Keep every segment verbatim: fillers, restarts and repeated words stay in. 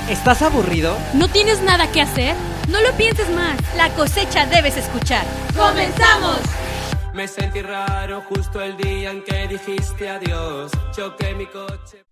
¿Estás aburrido? ¿No tienes nada que hacer? No lo pienses más. La cosecha debes escuchar. ¡Comenzamos! Me sentí raro justo el día en que dijiste adiós. Choqué mi coche.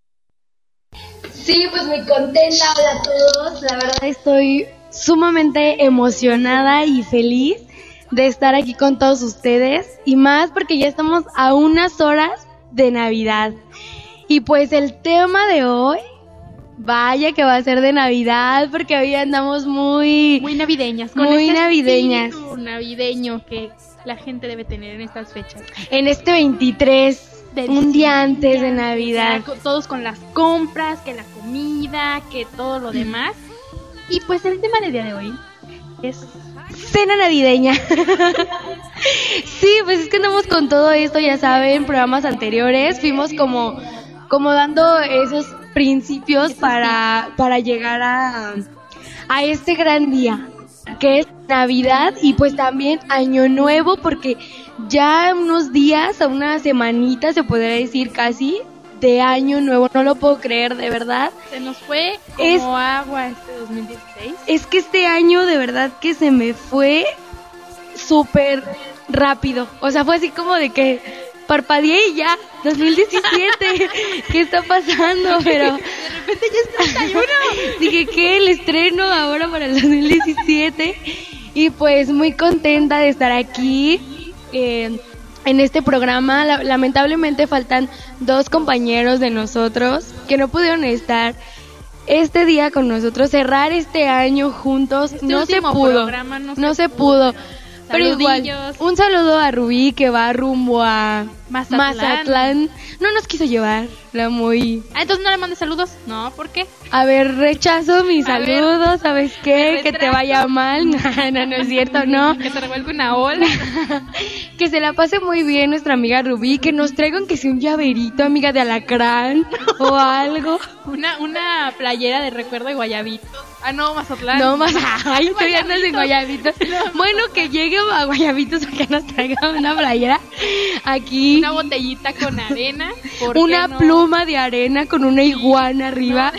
Sí, pues muy contenta. Hola a todos. La verdad estoy sumamente emocionada y feliz de estar aquí con todos ustedes. Y más porque ya estamos a unas horas de Navidad. Y pues el tema de hoy, vaya que va a ser de Navidad, porque hoy andamos muy... Muy navideñas. Con muy este navideñas. espíritu navideño que la gente debe tener en estas fechas. En este veintitrés, Del un día antes de ya, Navidad. ya, todos con las compras, que la comida, que todo lo demás. Y pues el tema del día de hoy es... Cena navideña. Sí, pues es que andamos con todo esto, ya saben, programas anteriores fuimos como, como dando esos principios para, para llegar a, a este gran día, que es Navidad y pues también Año Nuevo, porque ya unos días, a una semanita se podría decir casi, de Año Nuevo, no lo puedo creer, de verdad. Se nos fue como Es- agua este dos mil dieciséis. Es que este año de verdad que se me fue súper rápido. O sea, fue así como de que parpadeé y ya, dos mil diecisiete. ¿Qué está pasando? Pero De repente ya es treinta y uno. dije que el estreno ahora para el dos mil diecisiete. Y pues muy contenta de estar aquí eh, en este programa. La- lamentablemente faltan dos compañeros de nosotros que no pudieron estar este día con nosotros, cerrar este año juntos. Este no se último pudo, programa no no se se pudo. Pero igual, Saludillos. un saludo a Rubí que va rumbo a Mazatlán. Mazatlán. No nos quiso llevar, la muy... Ah, entonces no le mandes saludos. No, ¿por qué? A ver, rechazo mis A ver, saludos, ¿sabes me qué? Que te retracto. vaya mal. No, no, no es cierto, no. Que se revuelve una ola. Que se la pase muy bien nuestra amiga Rubí, que nos traigan que sea un llaverito, amiga de alacrán o algo. Una, una playera de recuerdo de Guayabitos. Ah, no, Mazatlán. No más, ay, estoy andando en Guayabitos. Guayabitos. Bueno, que llegue a Guayabitos a que nos traiga una playera aquí. Una botellita con arena. ¿por qué Una no? pluma de arena con una iguana arriba.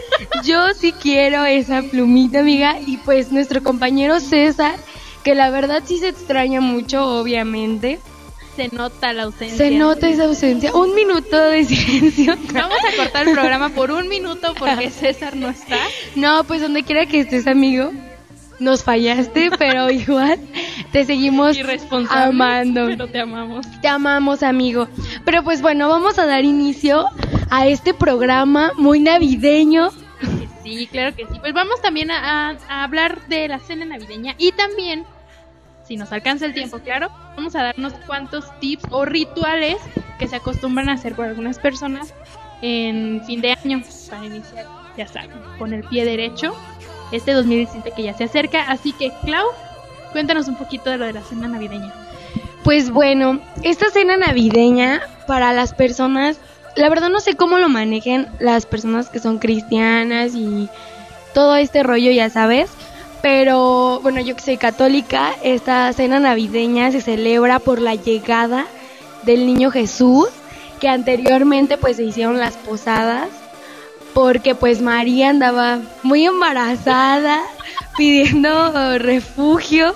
Yo sí quiero esa plumita, amiga. Y pues nuestro compañero César, que la verdad sí se extraña mucho, obviamente. Se nota la ausencia. Se nota esa ausencia. Un minuto de silencio. Vamos a cortar el programa por un minuto porque César no está. No, pues donde quiera que estés, amigo, nos fallaste, pero igual te seguimos Irresponsable. amando. Pero te amamos. Te amamos, amigo. Pero pues bueno, vamos a dar inicio a este programa muy navideño. Que sí, claro que sí. Pues vamos también a, a- a hablar de la cena navideña y también, si nos alcanza el tiempo, claro, vamos a darnos cuantos tips o rituales que se acostumbran a hacer por algunas personas en fin de año para iniciar, ya saben, con el pie derecho este dos mil diecisiete que ya se acerca. Así que, Clau, cuéntanos un poquito de lo de la cena navideña. Pues bueno, esta cena navideña para las personas, la verdad no sé cómo lo manejen las personas que son cristianas y todo este rollo, ya sabes. Pero bueno, yo que soy católica, esta cena navideña se celebra por la llegada del niño Jesús, que anteriormente pues se hicieron las posadas, porque pues María andaba muy embarazada, pidiendo refugio,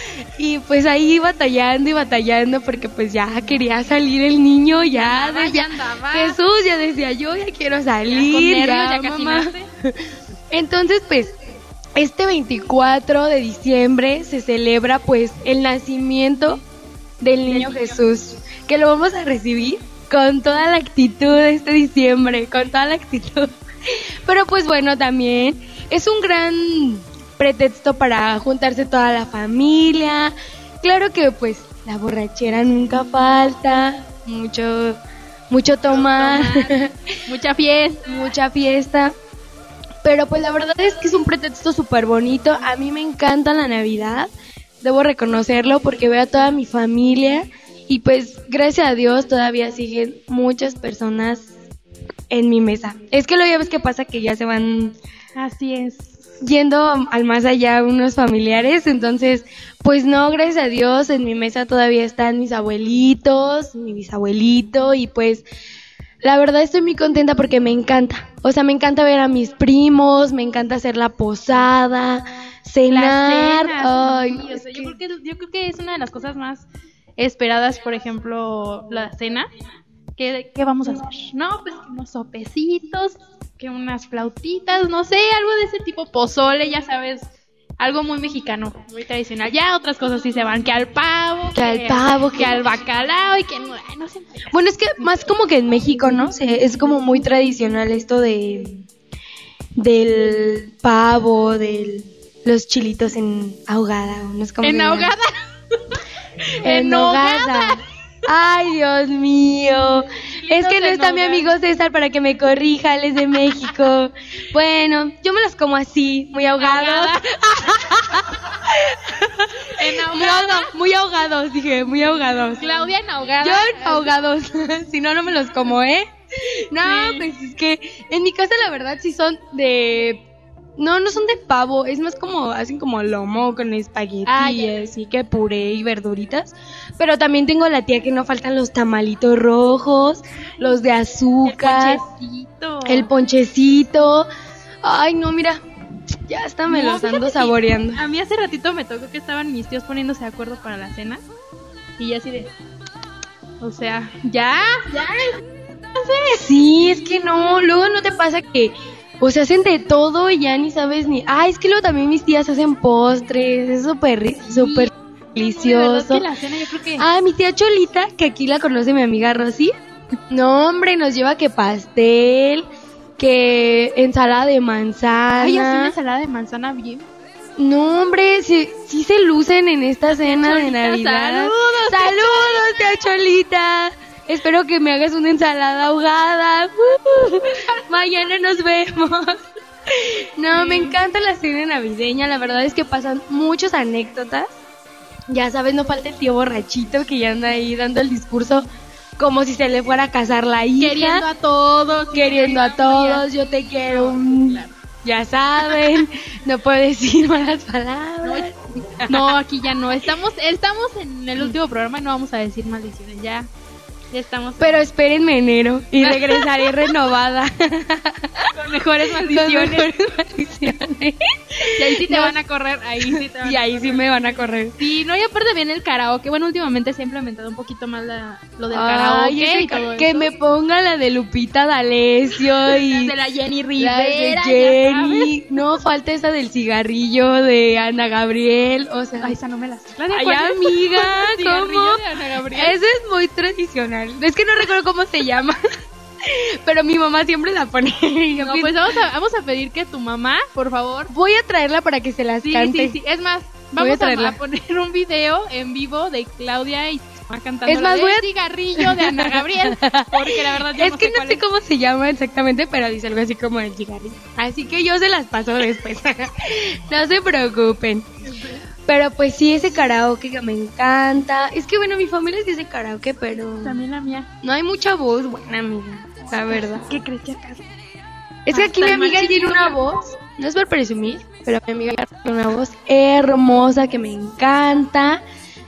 y pues ahí batallando y batallando, porque pues ya quería salir el niño, ya, Andaba, de- ya andaba. Jesús ya decía, yo ya quiero Ya salir, con nervios, ya, ya casi mamá. nace. Entonces, pues, este veinticuatro de diciembre se celebra, pues, el nacimiento del niño Jesús, que lo vamos a recibir con toda la actitud este diciembre, con toda la actitud. Pero, pues, bueno, también es un gran pretexto para juntarse toda la familia. Claro que, pues, la borrachera nunca falta, mucho, mucho tomar, Tomar, mucha fiesta. mucha fiesta. Pero pues la verdad es que es un pretexto súper bonito. A mí me encanta la Navidad, debo reconocerlo, porque veo a toda mi familia y pues gracias a Dios todavía siguen muchas personas en mi mesa. Es que luego ya ves que pasa que ya se van Así es. yendo al más allá unos familiares, entonces pues no, gracias a Dios en mi mesa todavía están mis abuelitos, mi bisabuelito, y pues la verdad estoy muy contenta porque me encanta. O sea, me encanta ver a mis primos, me encanta hacer la posada, cenar. Las cenas, Ay, sí, o es sea, que- yo, creo que, yo creo que es una de las cosas más esperadas, por ejemplo, la cena. ¿Qué, qué vamos a hacer? No, pues que unos sopecitos, que unas flautitas, no sé, algo de ese tipo, pozole, ya sabes, algo muy mexicano, muy tradicional. Ya otras cosas sí se van, que al pavo, Que al pavo, que, que- al bacalao y que no, ay, no sé. Bueno, es que más como que en México, ¿no? Se- es como muy tradicional esto de del pavo, de los chilitos en ahogada, no es como En se llama. ahogada. En hogada. Ay, Dios mío. Es que no en está mi hogada. amigo César para que me corrija, él es de México. Bueno, yo me los como así, muy ahogados. Ahogada. En Muy, ahogada. ahoga- muy ahogados, dije, muy ahogados. Claudia en ahogada. Yo en ahogados, si no, no me los como, ¿eh? No, Sí. pues es que en mi casa la verdad sí son de... No, no son de pavo, es más como, hacen como lomo con espagueti Ah, y ya. así que puré y verduritas. Pero también tengo la tía que no faltan los tamalitos rojos, los de El azúcar, ponchecito. el ponchecito. Ay, no, mira, ya hasta me No, los fíjate ando que saboreando. A mí hace ratito me tocó que estaban mis tíos poniéndose de acuerdo para la cena. Y así de. O sea, ya, ya. Sí, es que no, luego no te pasa que, o sea, hacen de todo y ya ni sabes ni... Ah, es que luego también mis tías hacen postres, es súper, ri- súper De verdad delicioso. que la cena yo creo que. Ah, mi tía Cholita, que aquí la conoce mi amiga Rosy. No, hombre, nos lleva que pastel, que ensalada de manzana. Ay, así una ensalada de manzana bien. No, hombre, sí, sí se lucen en esta cena de Cholita, Navidad. saludos, tía ¡Saludos, tía Cholita! Espero que me hagas una ensalada ahogada. Uh, mañana nos vemos. No, me encanta la cena navideña. La verdad es que pasan muchas anécdotas. Ya sabes, no falta el tío borrachito que ya anda ahí dando el discurso como si se le fuera a casar la hija. Queriendo a todos. Queriendo a todos, yo te quiero. mm, Ya saben, no puedo decir malas palabras. No, aquí ya no. Estamos, estamos en el último programa y no vamos a decir maldiciones. Ya, ya estamos Pero espérenme enero y regresaré renovada. con mejores Con maldiciones. mejores maldiciones. Y ahí sí te No. van a correr. Ahí sí te van Y a ahí sí me van a correr. Sí, no, y aparte viene el karaoke. Bueno, últimamente se ha implementado un poquito más la, lo del Ay, karaoke ese y ca- todo que eso. me ponga la de Lupita D'Alessio y de la Jenny la de Rivera, ya Jenny. No falta esa del cigarrillo de Ana Gabriel. O sea, sabes. Ay, esa no me la sé. ¿La de ay, cuál? amiga, Cigarrillo ¿cómo? de Ana Gabriel. Ese es muy tradicional. Es que no recuerdo cómo se llama. Pero mi mamá siempre la pone. Yo No, pienso- pues vamos a, vamos a pedir que tu mamá, por favor. voy a traerla para que se las Sí, cante. sí, sí. Es más, Voy a vamos a, traerla. a poner un video en vivo de Claudia y su mamá cantando Es más, la de voy a- cigarrillo de Ana Gabriel. Porque la verdad yo Es no que sé no cuál sé es. cómo se llama exactamente, pero dice algo así como el cigarrillo. Así que yo se las paso después. No se preocupen. Pero pues sí, ese karaoke que me encanta. Es que bueno, mi familia sí hace karaoke, pero También la mía. no hay mucha voz buena, amiga. La verdad. ¿Qué crees que acaso? Es que aquí Hasta mi el amiga más tiene chiquito. una voz, no es por presumir, pero mi amiga tiene una voz hermosa que me encanta.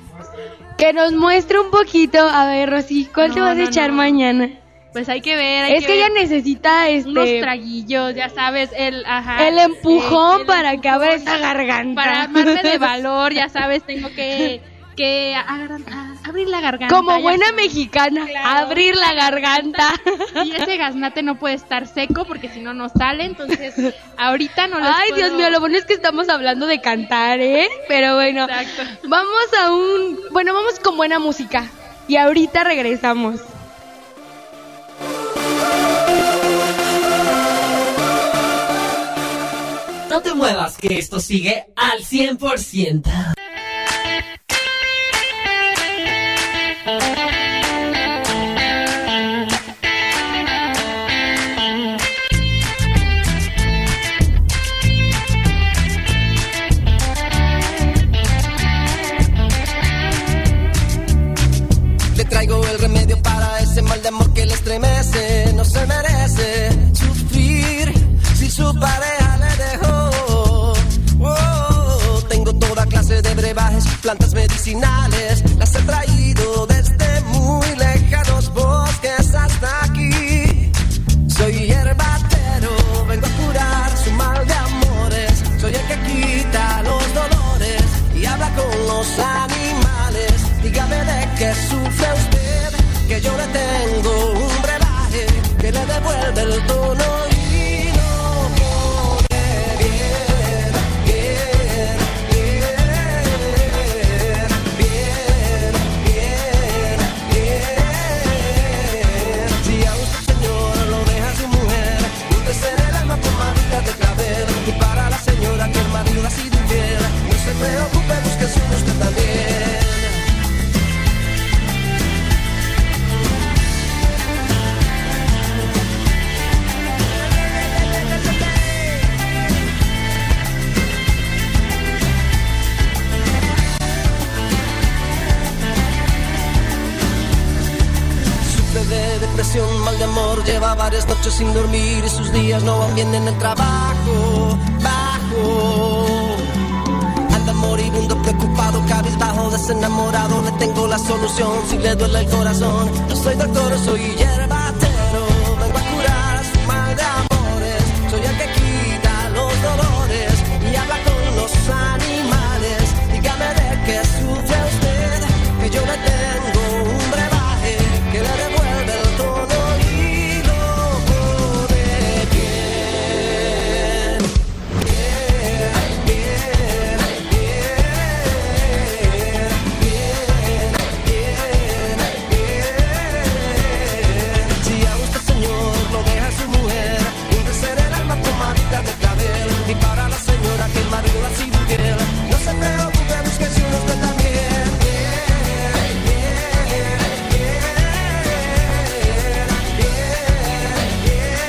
Que nos muestre un poquito. A ver, Rosy, ¿cuál No, te vas a no, echar no. mañana? Pues hay que ver. Hay Es que ver. ella necesita este unos traguillos, ya sabes, el ajá, el empujón eh, el para que abra empujón, esa garganta. para armarme de valor, ya sabes, tengo que que agarrar- a- abrir la garganta. Como ya buena sabes. mexicana, Claro. abrir la garganta. Y ese gaznate no puede estar seco porque si no no sale, entonces ahorita no les Ay, puedo- Dios mío, lo bueno es que estamos hablando de cantar, ¿eh? Pero bueno, Exacto. vamos a un... Bueno, vamos con buena música. Y ahorita regresamos. No te muevas, que esto sigue al cien por ciento. Le traigo el remedio para ese mal de amor que le estremece. No se merece sufrir si su pareja le dejó. Oh, tengo toda clase de brebajes, plantas medicinales. Las he traído desde muy lejanos bosques hasta aquí. vida de clavel. Y para la señora que el marido ha sido infiel, no se preocupe, búsquese usted también. De depresión, mal de amor, lleva varias noches sin dormir y sus días no van bien en el trabajo, bajo. Anda moribundo, preocupado, cabizbajo, desenamorado, le tengo la solución si le duele el corazón. No soy doctor, soy hierbatero, vengo a curar su mal de amores. Soy el que quita los dolores y habla con los animales. Dígame de qué sufre usted, que yo le tengo un brebaje que le devuelve y para la señora que el marido ha sido infiel. No se preocupe, búsquese usted también. Yeah, yeah, yeah, yeah,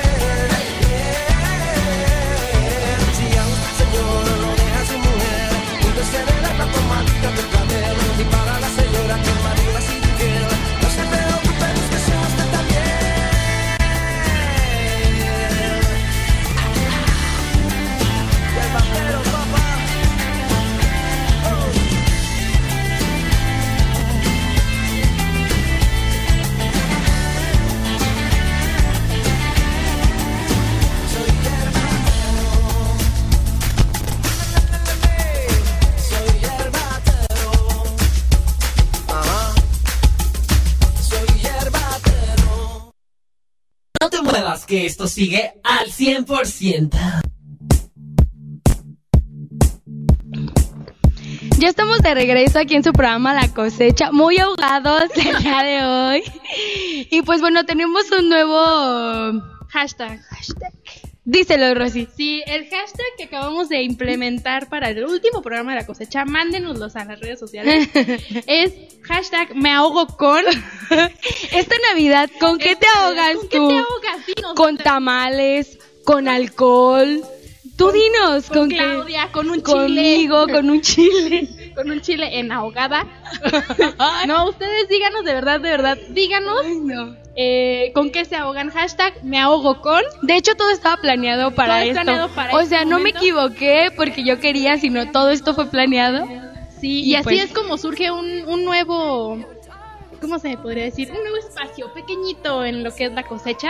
yeah. Si a usted, señor, lo deja su mujer, júntese de la tomadita del clavel. Y para la señora que el marido ha sido infiel, no se preocupe, búsquese usted también. No te muevas, que esto sigue al cien por ciento. Ya estamos de regreso aquí en su programa La Cosecha, muy ahogados el día de hoy. Y pues bueno, tenemos un nuevo Hashtag. Hashtag. Díselo, Rosy. Sí, el hashtag que acabamos de implementar para el último programa de La Cosecha, mándenoslos a las redes sociales. Es hashtag me ahogo con. Esta Navidad, ¿con qué te ahogas ¿Con tú? qué te ahogas? Dinos. ¿Con tamales? ¿Con alcohol? Tú Con- dinos. Con qué? Claudia, con un chile. Conmigo, con un chile. Con un chile en ahogada. No, ustedes díganos de verdad, de verdad, díganos Ay, no. eh, con qué se ahogan. Hashtag me ahogo con. De hecho, todo estaba planeado para Todo esto. planeado para o este sea, no me momento. equivoqué porque yo quería, sino todo esto fue planeado. Sí, Y y, así pues- es como surge un, un nuevo, ¿cómo se podría decir? Un nuevo espacio pequeñito en lo que es La Cosecha,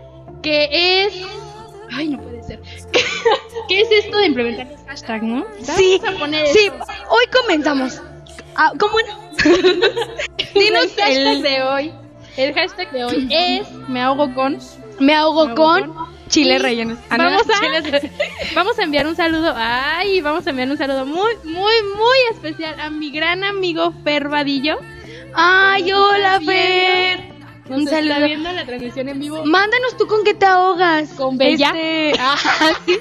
que es... Ay, no puede ser. ¿Qué es esto de implementar los hashtags, no? Sí, Vamos a poner sí, esto. hoy comenzamos. Ah, ¿cómo no? Dinos El hashtag el... de hoy. El hashtag de hoy es me ahogo con. Me ahogo Me ahogo con con- chile Y rellenos. Ah, no, Vamos a, chiles- vamos a enviar un saludo. Ay, vamos a enviar un saludo muy, muy, muy especial a mi gran amigo Fer Vadillo. Ay, hola, Nos está Fer. viendo- Un Nos está saludo. viendo la transmisión en vivo. Mándanos tú con qué te ahogas. ¿Con Bella? Este... Ah, sí.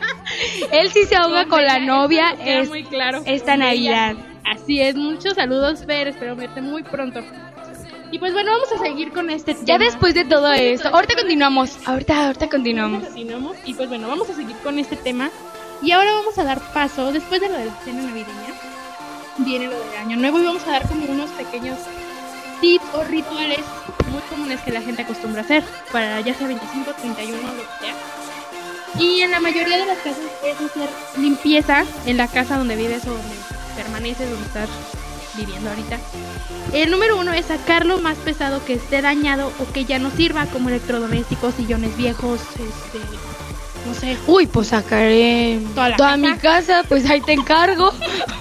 Él sí se ahoga con, la Bella, novia eso queda es- muy claro. esta Con Navidad. Bella. Así es, muchos saludos, Fer. Espero verte muy pronto. Y pues bueno, vamos a seguir con este tema. Ya después de todo Después de esto, todo ahorita esto, continuamos. Ahorita, ahorita continuamos. Continuamos. Y pues bueno, vamos a seguir con este tema. Y ahora vamos a dar paso, después de lo de la cena navideña, viene lo del año nuevo y vamos a dar como unos pequeños tips o rituales muy comunes que la gente acostumbra a hacer para ya sea veinticinco, treinta y uno, lo que sea. Y en la mayoría de las casas es hacer limpieza en la casa donde vives o donde permaneces, donde estás viviendo ahorita. El número uno es sacar lo más pesado que esté dañado o que ya no sirva, como electrodomésticos, sillones viejos, este, no sé. Uy, pues sacaré Toda la toda casa. mi casa, pues ahí te encargo.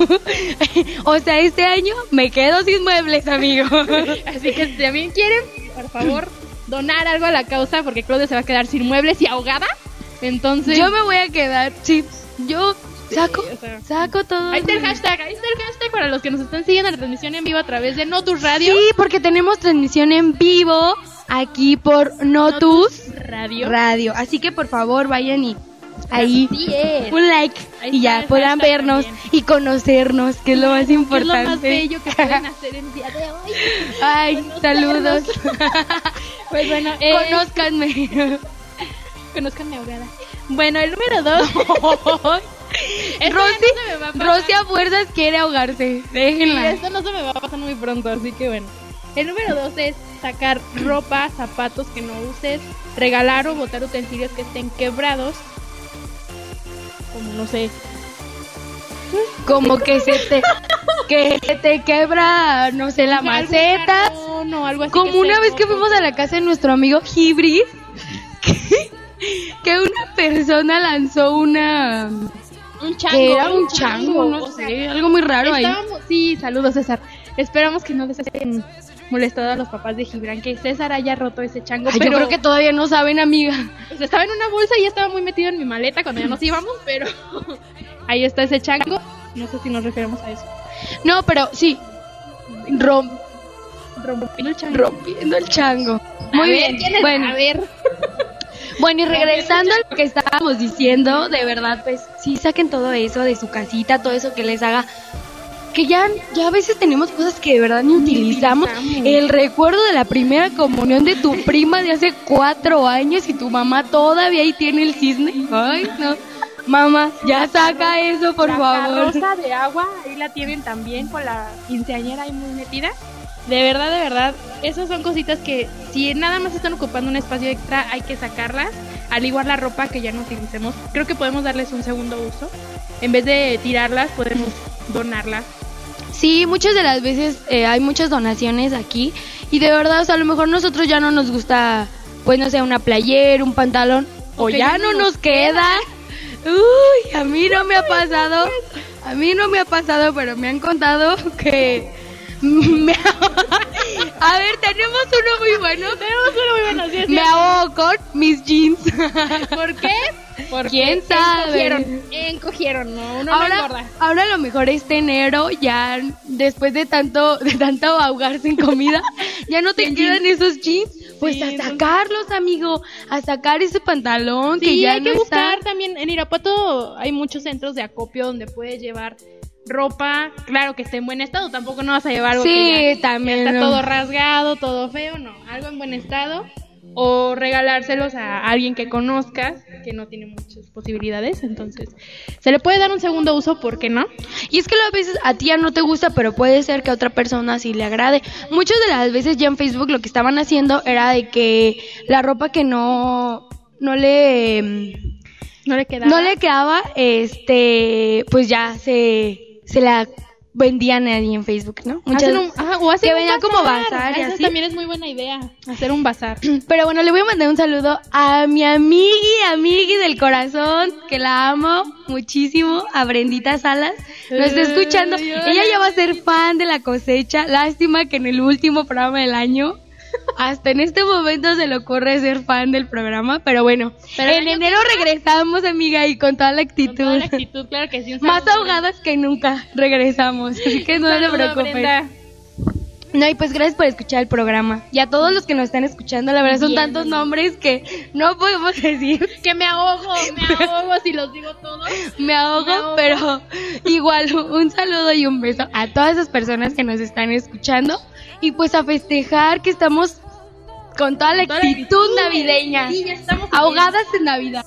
O sea, este año me quedo sin muebles, amigo. Así que si también quieren, por favor, donar algo a la causa, porque Claudia se va a quedar sin muebles y ahogada. Entonces, Yo me voy a quedar, sí, yo saco, o sea, saco todo. ahí está el hashtag, ahí está el hashtag para los que nos están siguiendo en la transmisión en vivo a través de Notus Radio. Sí, porque tenemos transmisión en vivo aquí por Notus Radio. Radio. Así que por favor vayan y ahí Así es. un like Ahí y está ya el puedan hashtag vernos también. y conocernos, que es lo más Que es importante. lo más bello que pueden hacer el día de hoy. Ay, Conocernos. saludos. Pues bueno, eh, Conózcanme. conozcan mi ahogada. Bueno, el número dos. Esto ya no Rosy, se me va a pasar. Rosy a fuerzas quiere ahogarse. Sí, Déjenla. esto no se me va a pasar muy pronto, así que bueno. El número dos es sacar ropa, zapatos que no uses, regalar o botar utensilios que estén quebrados. Como no sé. Como que se te que se te quebra, no sé, la maceta. No, algo así. Como que una esté vez que roto. fuimos a la casa de nuestro amigo Hibris, que, que una persona lanzó una... Un chango. que era un chango, no o sea, sé, algo muy raro ahí. estábamos- Sí, saludos César. Esperamos que no les hayan molestado a los papás de Gibran, que César haya roto ese chango. Ay, pero yo creo que todavía no saben, amiga. pues, estaba en una bolsa y ya estaba muy metido en mi maleta cuando ya nos íbamos, pero ahí está ese chango. No sé si nos referimos a eso. No, pero sí, rom- Rompiendo el chango. rompiendo el chango. Muy A ver, bien, ¿quién es? bueno. A ver. Bueno, y regresando a lo que estábamos diciendo, de verdad, pues sí, saquen todo eso de su casita, todo eso que les haga. Que ya, ya a veces tenemos cosas que de verdad ni utilizamos. utilizamos. El recuerdo de la primera comunión de tu prima de hace cuatro años y tu mamá todavía ahí tiene el cisne. Ay, no. Mamá, ya saca eso, por la favor. carroza de agua, ahí la tienen también con la quinceañera ahí muy metida. De verdad, de verdad, esas son cositas que si nada más están ocupando un espacio extra, hay que sacarlas. Al igual la ropa que ya no utilicemos, creo que podemos darles un segundo uso. En vez de tirarlas, podemos donarlas. Sí, muchas de las veces eh, hay muchas donaciones aquí y de verdad, o sea, a lo mejor nosotros ya no nos gusta, pues no sé, una playera, un pantalón, o, O que ya no nos queda. Uy, a mí no me ha pasado, a mí no me ha pasado, pero me han contado que... me- a ver, tenemos uno muy bueno. Tenemos uno muy bueno, sí, es Me cierto. ahogo con mis jeans. ¿Por qué? Porque ¿Quién sabe? Encogieron, encogieron, no, uno no Ahora, engorda. ahora a lo mejor este enero ya después de tanto de tanto ahogarse en comida, ya no te En quedan esos jeans, pues Sí, a entonces- sacarlos, amigo, a sacar ese pantalón que Sí, ya hay no que está. buscar también. En Irapuato hay muchos centros de acopio donde puedes llevar ropa, claro que esté en buen estado, tampoco no vas a llevar algo Sí, que ya, también, ya está no. todo rasgado, todo feo, no, algo en buen estado o regalárselos a alguien que conozcas que no tiene muchas posibilidades, entonces se le puede dar un segundo uso, ¿por qué no? Y es que a veces a ti ya no te gusta, pero puede ser que a otra persona sí le agrade. Muchas de las veces ya en Facebook lo que estaban haciendo era de que la ropa que no no le No le queda. no le quedaba, este, pues ya se se la vendían ahí en Facebook, ¿no? Muchas- Hacen un, ajá, o hacen que un venía como bazar y Esa así. también es muy buena idea, hacer un bazar. Pero bueno, le voy a mandar un saludo a mi amigui, amigui del corazón, que la amo muchísimo, a Brendita Salas. Nos está escuchando. Ay, ay. Ella ya va a ser fan de La Cosecha. Lástima que en el último programa del año, hasta en este momento se le ocurre ser fan del programa. Pero bueno, Pero el en año enero regresamos, amiga, y con toda la actitud. Con toda la actitud, claro que sí. un Más saludo. ahogadas que nunca regresamos. Así que no Un se saludo, preocupen. Brenda. No, y pues gracias por escuchar el programa. Y a todos los que nos están escuchando, la verdad son Bien, tantos bien. nombres que no podemos decir. Que me ahogo, me ahogo si los digo todos. Me ahogo, Me ahogo. pero igual un saludo y un beso a todas esas personas que nos están escuchando. Y pues a festejar que estamos con toda la Toda la actitud navideña. Sí, ya estamos Ahogadas en Navidad.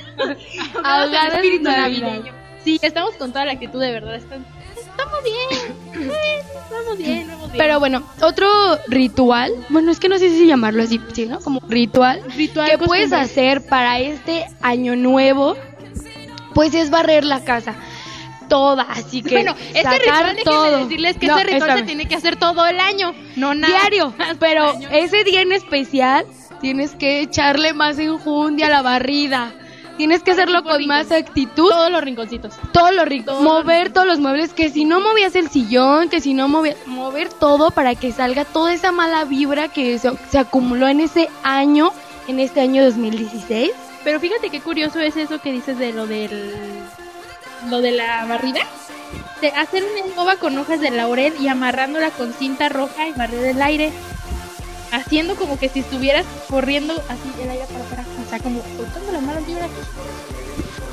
Ahogadas en espíritu Navidad. navideño. Sí, estamos con toda la actitud, de verdad. Están- Estamos bien. Eh, Estamos bien, vamos bien. Pero bueno, otro ritual, bueno, es que no sé si llamarlo así, ¿sí, no? Como ritual, Ritual, que costumbre. puedes hacer para este año nuevo, pues es barrer la casa toda, así que bueno, este sacar ritual, déjenme todo. decirles que No, este ritual espérame. se tiene que hacer todo el año, no nada. diario, pero ese día en especial tienes que echarle más enjundia a la barrida. Tienes que Para hacerlo tipo con más rincón. actitud. Todos los rinconcitos. Todo lo rico, Todo lo mover rico. todos los muebles, que si no movías el sillón, que si no movías, mover todo para que salga toda esa mala vibra que se, se acumuló en ese año, en este año dos mil dieciséis. Pero fíjate qué curioso es eso que dices de lo del lo de la barrida. De hacer una escoba con hojas de laurel y amarrándola con cinta roja y barrer el aire. Haciendo como que si estuvieras corriendo así el aire para afuera. O sea, como soltando las malas vibras.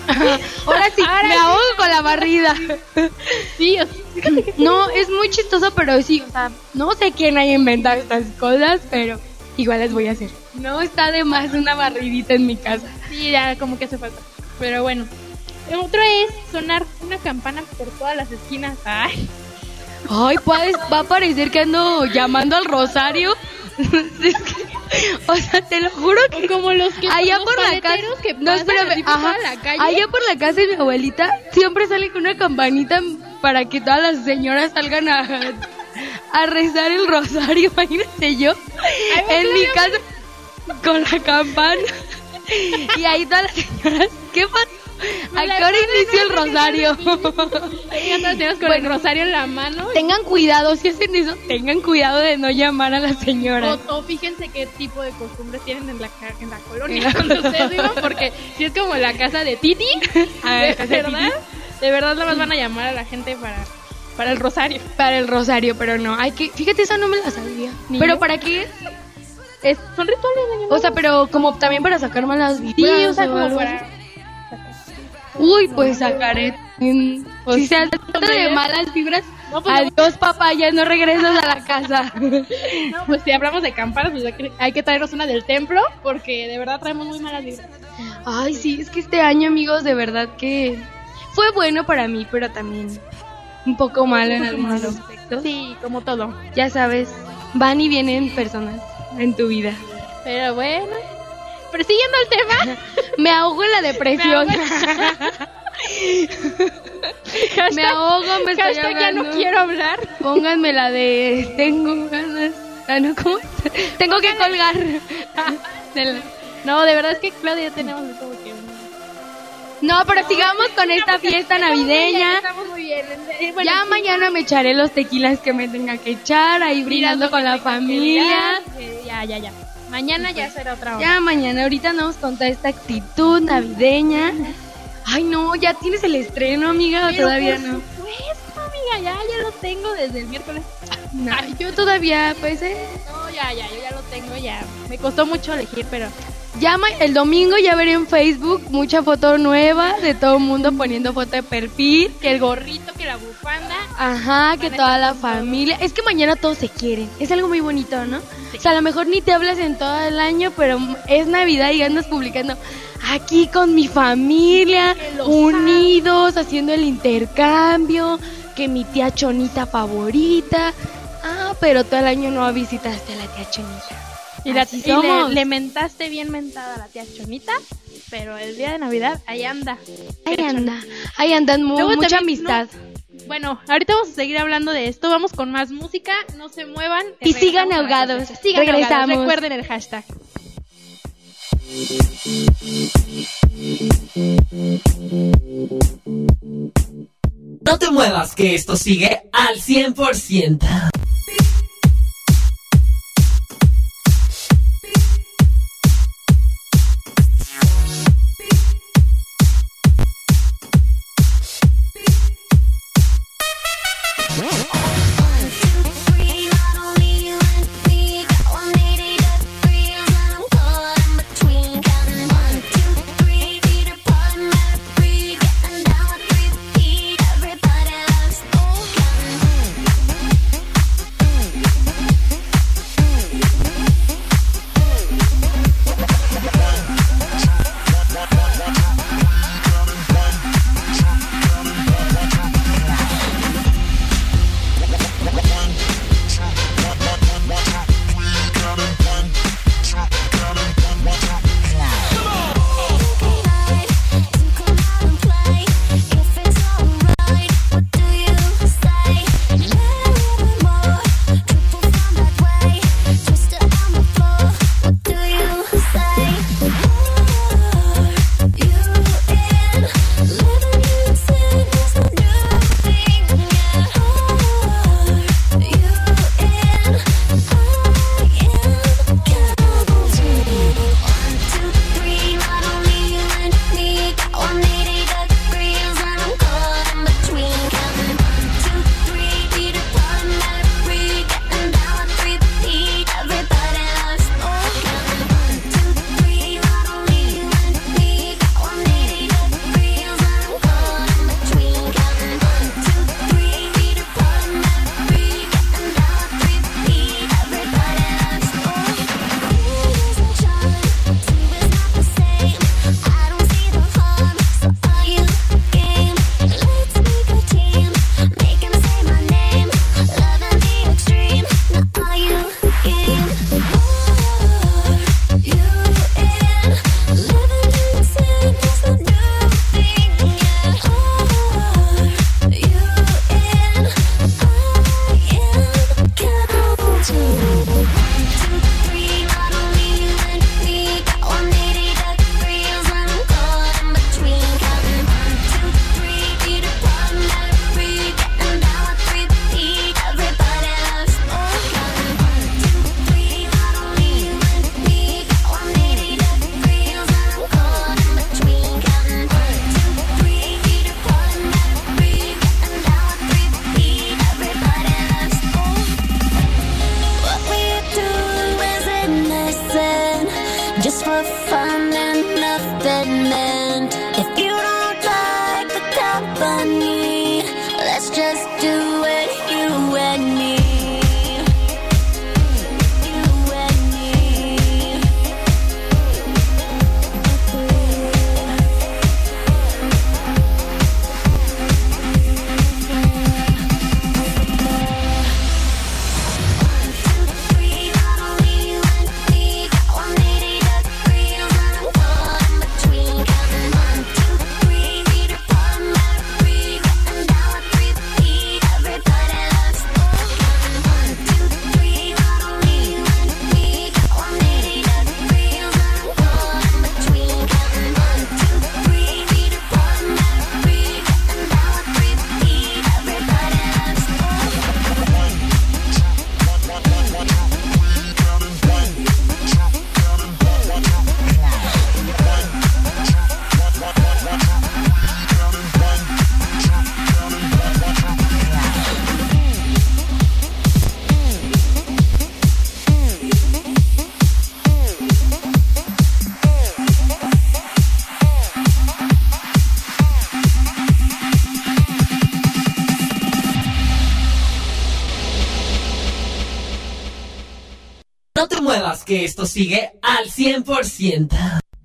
Ahora sí, Ahora me sí. ahogo con la barrida. Sí, o sea, No, es muy chistoso, pero sí, o sea, no sé quién haya inventado estas cosas, pero igual las voy a hacer. No está de más una barridita en mi casa. sí, ya como que hace falta. Pero bueno. Otro es sonar una campana por todas las esquinas. Ay, Ay, puedes, va a parecer que ando llamando al rosario. Es que, o sea, te lo juro que como los que allá los por la casa, paleteros que no, pasan espérame, así por ajá, toda la calle. allá por la casa de mi abuelita siempre sale con una campanita para que todas las señoras salgan a, a rezar el rosario. Imagínate yo en mi casa con la campana y ahí todas las señoras, ¿qué pasa? ¿A qué hora inició el rosario? Ya todas tenemos con el rosario en la mano. Tengan cuidado, si hacen eso, tengan cuidado de no llamar a las señoras. O, o fíjense qué tipo de costumbres tienen en la, ca- en la colonia donde ustedes vivan, porque si es como la casa de Titi, Ah, de casa de verdad, de verdad nada más van a llamar a la gente para, para el rosario. Para el rosario, pero no, hay que, fíjate, esa no me la sabía. Ni ¿Pero yo. para qué? Es, son rituales de año O sea, pero como también para sacar malas nuevo. vibras. sí, o sea, o como algo para... así. Uy, pues sacaré. Mm, Pues si se sí. trata de malas vibras, No, pues, adiós papá, ya no regresas a la casa. no, pues si hablamos de campanas, pues hay que, hay que traernos una del templo, porque de verdad traemos muy malas vibras. Ay, sí, es que este año, amigos, de verdad que fue bueno para mí, pero también un poco malo en Un poco algunos malo. aspectos. Sí, como todo. Ya sabes, van y vienen personas en tu vida. Pero bueno, pero siguiendo el tema, Me ahogo en la depresión. hashtag- Me ahogo, me estoy hashtag ya no ahogando. quiero hablar. Pónganme la de tengo ganas. Ah, no, ¿cómo? Tengo que colgar. De la- No, de verdad es que Claudia ya tenemos como que un- No, pero sigamos con esta fiesta navideña. Estamos muy bien. Eh, bueno, Ya sí, mañana me echaré los tequilas que me tenga que echar, ahí brindando lo con que la tengas que familia. lidiar, eh, Ya, ya, ya. Mañana ya será otra hora. Ya mañana, ahorita andamos con toda esta actitud navideña. Ay, no, ya tienes el estreno, amiga, o Pero todavía por no. supuesto, amiga, ya, ya lo tengo desde el miércoles. No, yo todavía, pues, eh. No, ya, ya, yo ya lo tengo, ya. Me costó mucho elegir, pero Ya ma- el domingo ya veré en Facebook mucha foto nueva de todo el mundo poniendo foto de perfil. que el gorrito, que la bufanda. Ajá, que Van a toda estar la con todo. familia. Es que mañana todos se quieren. Es algo muy bonito, ¿no? O sea, a lo mejor ni te hablas en todo el año, pero es Navidad y andas publicando aquí con mi familia, Que lo unidos, haciendo el intercambio, que mi tía Chonita favorita. Ah, pero todo el año no visitaste a la tía Chonita. Y, la, Así y le, somos. le mentaste bien mentada a la tía Chonita, pero el día de Navidad, ahí anda. Ahí Tía anda, ahí andan mu- Luego mucha también, amistad. Chonita. Bueno, ahorita vamos a seguir hablando de esto, vamos con más música, no se muevan. Y Regresamos sigan a la ahogados. cosecha. Sigan Regresamos. ahogados, recuerden el hashtag. No te muevas, que esto sigue al cien por ciento. Everybody loves muevas, que esto sigue al cien por ciento.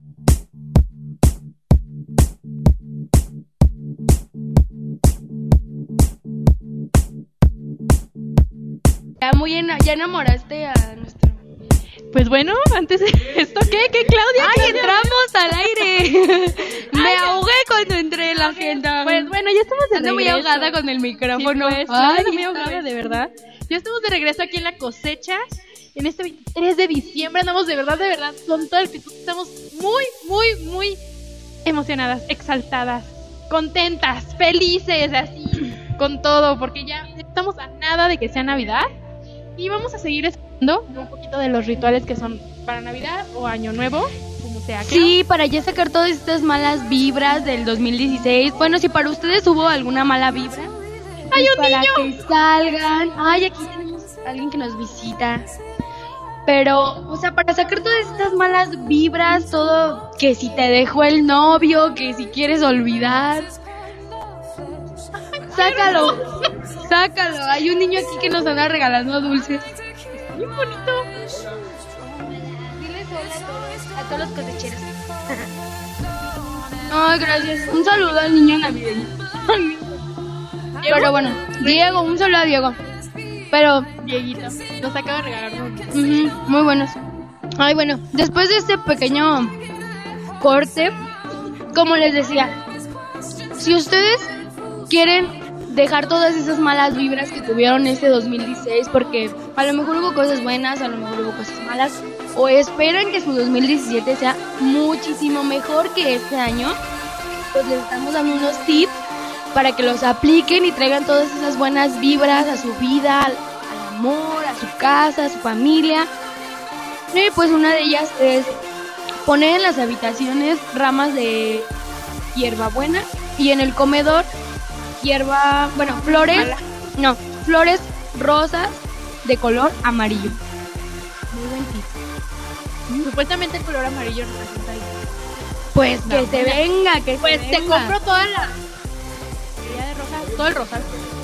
Ya muy ena- ya enamoraste a nuestro... Pues bueno, antes de esto, ¿qué? ¿Qué, Claudia? ¡Ay, Claudia? entramos al aire! Me ahogué cuando entré en la agenda. Pues bueno, ya estamos de Ando muy regreso. ahogada con el Sí, micrófono. pues, Ay, Claudia, muy esta ahogada, vez. de verdad. Ya estamos de regreso aquí en La Cosecha. En este veintitrés de diciembre andamos de verdad, de verdad, con todo el actitud. Estamos muy, muy, muy emocionadas, exaltadas, contentas, felices, así, con todo, porque ya estamos a nada de que sea Navidad. Y vamos a seguir escuchando un poquito de los rituales que son para Navidad o Año Nuevo, como sea. creo. Sí, para ya sacar todas estas malas vibras del dos mil dieciséis. Bueno, si para ustedes hubo alguna mala vibra, ¡Hay un para niño! que salgan. Ay, aquí tenemos a alguien que nos visita. Pero, o sea, para sacar todas estas malas vibras, todo, que si te dejó el novio, que si quieres olvidar, sácalo, sácalo. Hay un niño aquí que nos anda regalando dulces. Bien bonito. Diles hola a todos, a todos los cosecheros. Ay, gracias. Un saludo al niño navideño. Pero bueno, Diego, un saludo a Diego. Pero, Dieguito, nos acaba de regalar unos. ujú, muy buenos. Ay, bueno, después de este pequeño corte, como les decía, si ustedes quieren dejar todas esas malas vibras que tuvieron este dos mil dieciséis, porque a lo mejor hubo cosas buenas, a lo mejor hubo cosas malas, o esperan que su dos mil diecisiete sea muchísimo mejor que este año, pues les estamos dando unos tips para que los apliquen y traigan todas esas buenas vibras a su vida, al, al amor, a su casa, a su familia. Y pues una de ellas es poner en las habitaciones ramas de hierbabuena y en el comedor hierba, bueno, flores, no, flores rosas de color amarillo. Muy buen tip. Supuestamente el color amarillo representa el... Pues que No, se mira. venga, que Pues se te venga. compro toda la... Sería de rosa, todo el rosal.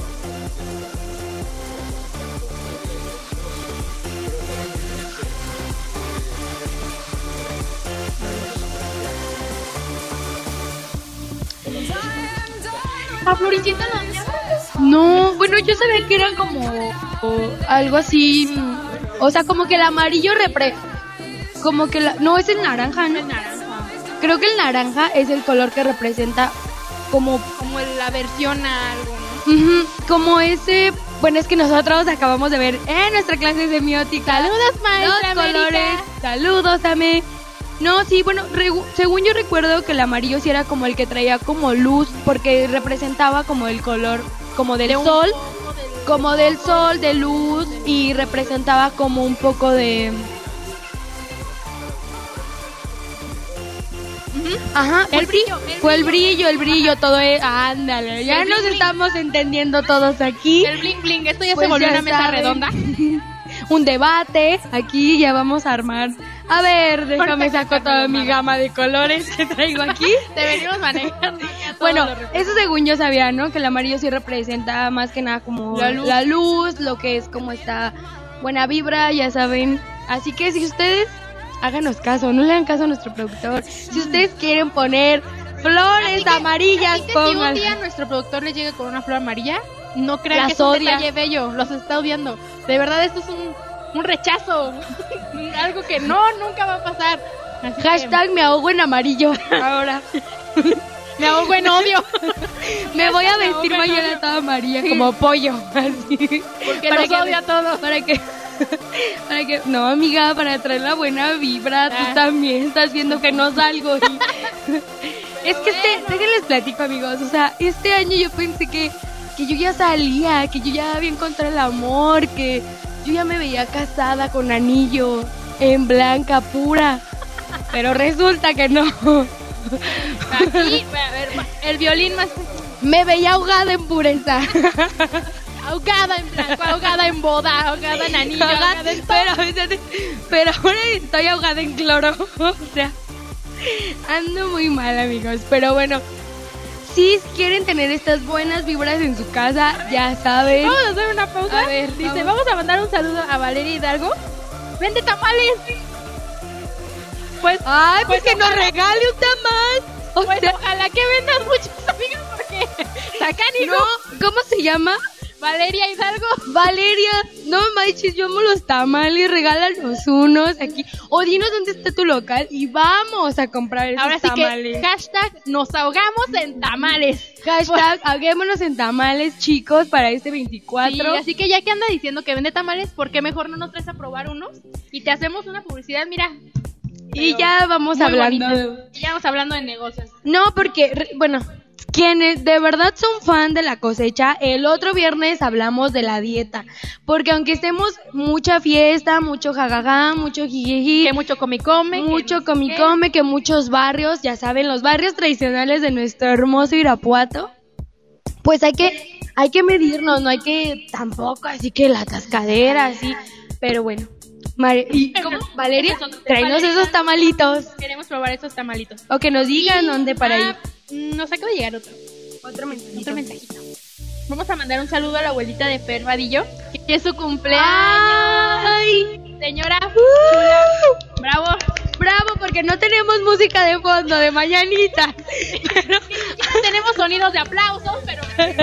¿A Floricienta no? No, bueno, yo sabía que eran como o algo así, mm, o sea, como que el amarillo repre, como que la, no es el naranja, ¿no? El naranja. Creo que el naranja es el color que representa como, Como la versión a algo, ¿no? ujú, como ese, bueno, es que nosotros acabamos de ver en nuestra clase de semiótica. Saludos, maestra los colores. América. Saludos, Ame. No, sí, bueno, regu- según yo recuerdo que el amarillo sí era como el que traía como luz, porque representaba como el color, como del De un sol, poco del- como del sol, de luz, y representaba como un poco de... Ujú. Ajá, El pues sí, brillo, el fue el brillo, el brillo, todo es... Ándale, ya El nos bling, bling. estamos entendiendo todos aquí. El bling bling, esto ya Pues se volvió ya una mesa saben. redonda. Un debate, aquí ya vamos a armar. A ver, déjame Ahorita saco toda mi sacamos, gama de colores que traigo aquí. Te venimos manejando. ya todo Bueno, lo representa. eso según yo sabía, ¿no? Que el amarillo sí representa más que nada como La luz. la luz, lo que es como esta buena vibra, ya saben. Así que si ustedes, háganos caso, no le hagan caso a nuestro productor. Si ustedes quieren poner flores Así que- amarillas, así que si un pongan. día nuestro productor le llega con una flor amarilla, no crean Las que es un odia. detalle bello, los está odiando. De verdad, esto es un, un rechazo, algo que no, nunca va a pasar. Así que Hashtag me ahogo en amarillo. Ahora. me ahogo en odio, Me voy a Me vestir ahogo en mañana odio. toda amarilla, como pollo. Así. porque Para los que- odio a todos. Para que, para que, no amiga, para traer la buena vibra, Ah. tú también estás viendo que no salgo. y- es que este, déjenles platico amigos, o sea, este año yo pensé que, que yo ya salía, que yo ya había encontrado el amor, que yo ya me veía casada con anillo, en blanca, pura, pero resulta que no. Aquí, a ver, el violín más Me veía ahogada en pureza. ahogada en blanco, ahogada en boda, ahogada en anillo, ahogada en todo. pero, fíjate, pero ahora estoy ahogada en cloro. O sea, ando muy mal, amigos. Pero bueno, si quieren tener estas buenas vibras en su casa, ya saben. Vamos a hacer una pausa. A ver, dice, vamos. vamos a mandar un saludo a Valeria Hidalgo, ¡Vende tamales! Pues, Ay, pues, pues que nos ojalá- regale un tamal. O pues sea, ojalá que vendas muchos, amigos, porque sacan y no, ¿cómo se llama? Valeria Hidalgo. Valeria, no manches, yo amo los tamales, regálanos unos aquí. O dinos dónde está tu local y vamos a comprar esos Ahora sí tamales. que hashtag nos ahogamos en tamales. Hashtag, hagámonos en tamales, chicos, para este veinticuatro. Sí, así que ya que anda diciendo que vende tamales, ¿por qué mejor no nos traes a probar unos? Y te hacemos una publicidad, mira. Y Pero ya vamos muy hablando. bonita. Y ya vamos hablando de negocios. No, porque, re- bueno, quienes de verdad son fan de la cosecha, el otro viernes hablamos de la dieta. Porque aunque estemos mucha fiesta, mucho jajaja, mucho jijiji, Que mucho come come. mucho que- comi que- come, que muchos barrios, ya saben, los barrios tradicionales de nuestro hermoso Irapuato, pues hay que, hay que medirnos, no hay que tampoco así que la tascadera, así, pero bueno. Mare- ¿y cómo? Valeria, tráenos Valeria. esos tamalitos. Queremos probar esos tamalitos. O que nos digan Y- dónde para ir. ah, mm, Nos acaba de llegar otro. Otro mensajito. Otro mensajito. Vamos a mandar un saludo a la abuelita de Fer Vadillo, que es su cumpleaños. ¡Ay! Señora, ¡Uh! chula. Bravo. Bravo, porque no tenemos música de fondo de mañanita. Pero, Ya tenemos sonidos de aplausos, pero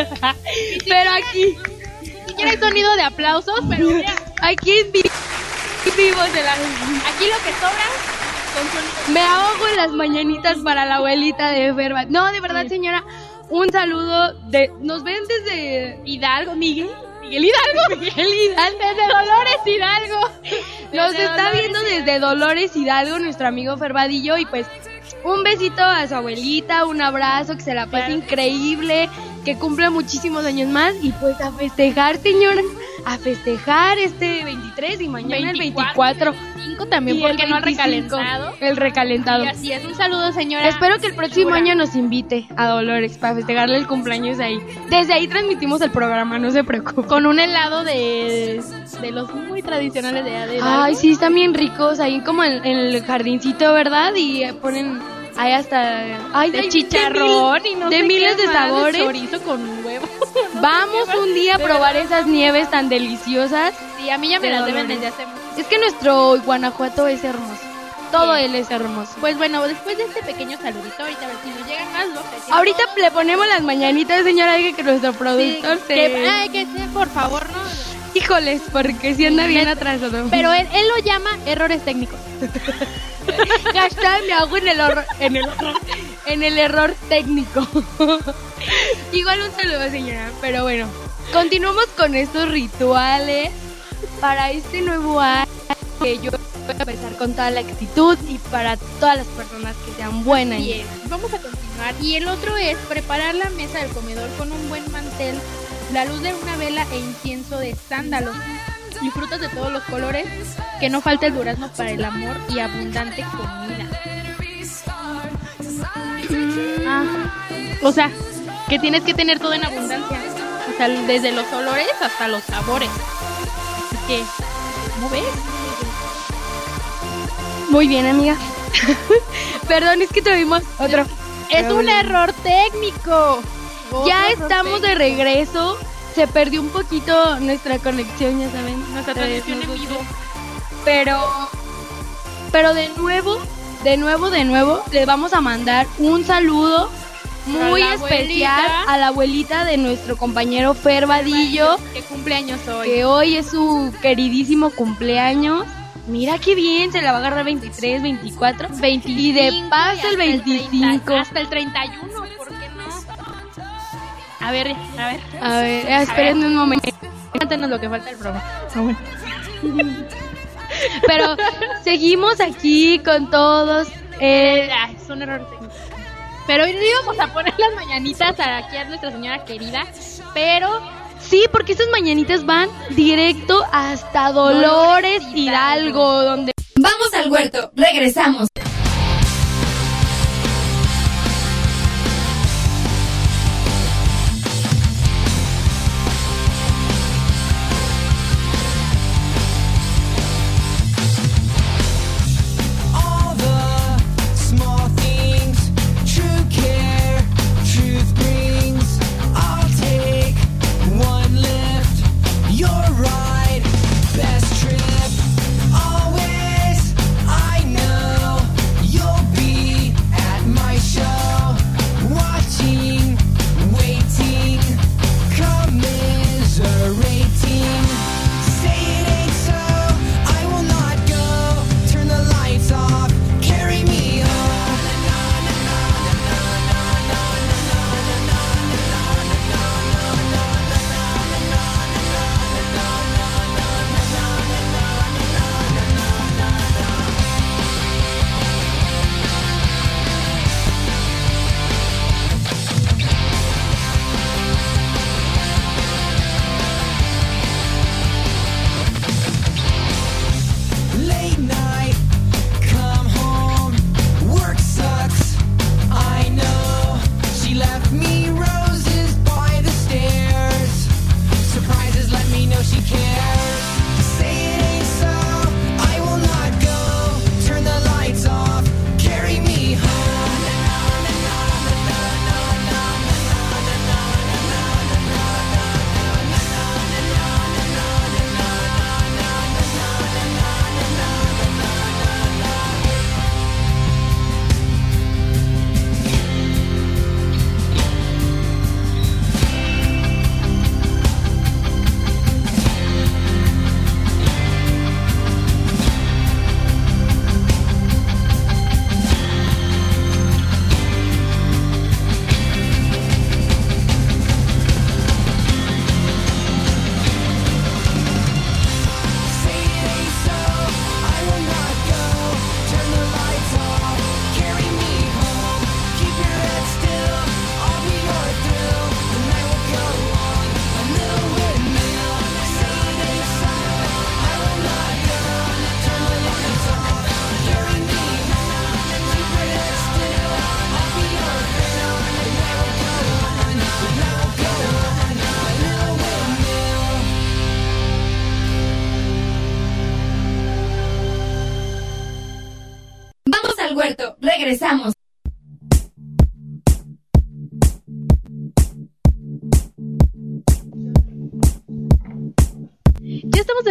pero aquí, ni siquiera hay sonido de aplausos, pero mira, aquí en vi- vivos de la... aquí lo que sobra son sonidos. Me ahogo en las mañanitas para la abuelita de Ferba. No, de verdad, Sí. señora, un saludo de... Nos ven desde Hidalgo, Miguel. Miguel Hidalgo. Miguel Hidalgo. Desde Dolores Hidalgo. Nos Desde está Dolores viendo desde Dolores Hidalgo nuestro amigo Fervadillo y pues un besito a su abuelita, un abrazo, que se la pase Claro. increíble, que cumpla muchísimos años más y pues a festejar, señora, a festejar este veintitrés y mañana el veinticuatro. veinticinco también, Y porque el no ha veinticinco, recalentado. El recalentado. Y así es, un saludo, señora. Espero que el próximo Chula. año nos invite a Dolores para festejarle el cumpleaños ahí. Desde ahí transmitimos el programa, no se preocupe. Con un helado de, de los muy tradicionales de allá de Hidalgo. Ay, sí, están bien ricos, ahí como en, en el jardincito, ¿verdad? Y eh, ponen ahí hasta... Ay, de hay chicharrón mil- y no de sé miles qué de más, sabores. chorizo con huevo. No sé Vamos qué más. un día a De probar verdad. esas nieves tan deliciosas. Sí, a mí ya me de las deben Dolores. desde hace mucho. Es que nuestro Guanajuato es hermoso. Todo Sí. él es hermoso. Pues bueno, después de este pequeño saludito, ahorita a ver si nos llegan más los que Ahorita le ponemos las mañanitas, señora, dije que nuestro productor se... que, ay, que sea, por favor, no. Híjoles, porque si anda bien Neta. atrasado. Pero él, él lo llama errores técnicos. Hashtag me hago en el horror, en el horror, en el error técnico. Igual un saludo, señora. Pero bueno, continuamos con estos rituales para este nuevo año que yo voy a empezar con toda la actitud y para todas las personas que sean buenas. Así es. Vamos a continuar. Y el otro es preparar la mesa del comedor con un buen mantel, la luz de una vela e incienso de sándalo y frutas de todos los colores. Que no falte el durazno para el amor y abundante comida. Ah, o sea, que tienes que tener todo en abundancia. O sea, desde los olores hasta los sabores. Así que, ¿cómo ves? Muy bien, amiga. Perdón, es que tuvimos otro. Es un error técnico. Ya Otro error estamos de técnico. regreso. Se perdió un poquito nuestra conexión, ya saben. Nuestra Otra vez transmisión en nosotros. vivo. Pero, pero de nuevo, de nuevo, de nuevo, le vamos a mandar un saludo muy A la especial abuelita. a la abuelita de nuestro compañero Fer Vadillo, ¿Qué cumpleaños hoy? que hoy es su queridísimo cumpleaños. Mira qué bien, se la va a agarrar veintitrés, veinticuatro, y de paso el y hasta veinticinco. treinta, hasta el treinta y uno, ¿por qué no? A ver, a ver. A ver, esperen un momento. Cuéntanos lo que falta del programa. Ah, bueno. Pero seguimos aquí con todos. Eh, Ah, es un error técnico. Pero hoy íbamos a poner las mañanitas aquí a nuestra señora querida, pero sí, porque estas mañanitas van directo hasta Dolores Dolores Hidalgo, donde Vamos al huerto, regresamos. All the small things, true care, truth brings. I'll take one lift, your ride, best trip. All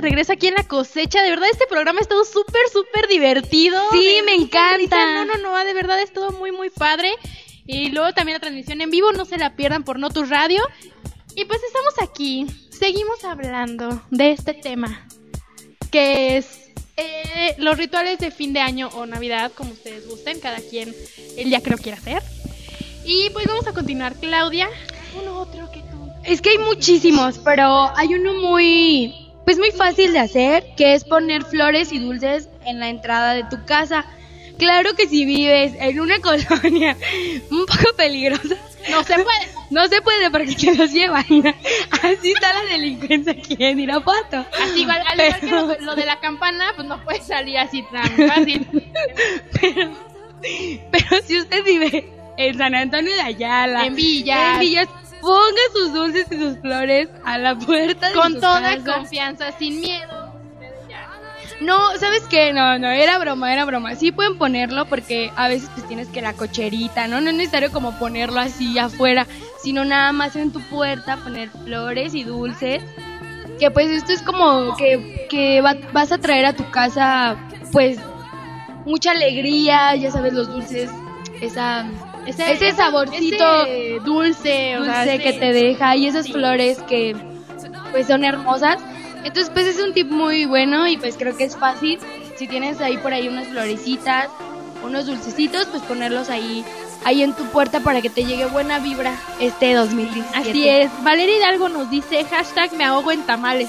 de regreso aquí en La Cosecha. De verdad, este programa ha estado súper, súper divertido. Sí, de me encanta. No, no, no, de verdad es todo muy, muy padre. Y luego también la transmisión en vivo, no se la pierdan por Notus Radio. Y pues estamos aquí, seguimos hablando de este tema, que es eh, los rituales de fin de año o Navidad, como ustedes gusten, cada quien el día que lo quiera hacer. Y pues vamos a continuar, Claudia. Uno otro que tú. Es que hay muchísimos, pero hay uno muy, pues muy fácil de hacer, que es poner flores y dulces en la entrada de tu casa. Claro que si vives en una colonia un poco peligrosa, no se puede. No se puede porque te los llevan. Así está la delincuencia aquí en Irapuato. Así igual, al igual que lo, lo de la campana, pues no puede salir así tan fácil. Pero, pero si usted vive en San Antonio de Ayala, en Villas, en Villas, ponga sus dulces y sus flores a la puerta de con su toda casa. confianza, sin miedo. No, ¿sabes qué? No, no, era broma, era broma. Sí pueden ponerlo porque a veces pues tienes que la cocherita, ¿no? No es necesario como ponerlo así afuera, sino nada más en tu puerta poner flores y dulces. Que pues esto es como que, que va, vas a traer a tu casa pues mucha alegría, ya sabes, los dulces, esa... Ese, ese saborcito ese dulce, o dulce sea, que ese, te deja y esas sí. flores que pues son hermosas. Entonces pues es un tip muy bueno y pues creo que es fácil. Si tienes ahí por ahí unas florecitas, unos dulcecitos, pues ponerlos ahí ahí en tu puerta para que te llegue buena vibra este dos mil diecisiete. Así es. Valeria Hidalgo nos dice hashtag me ahogo en tamales.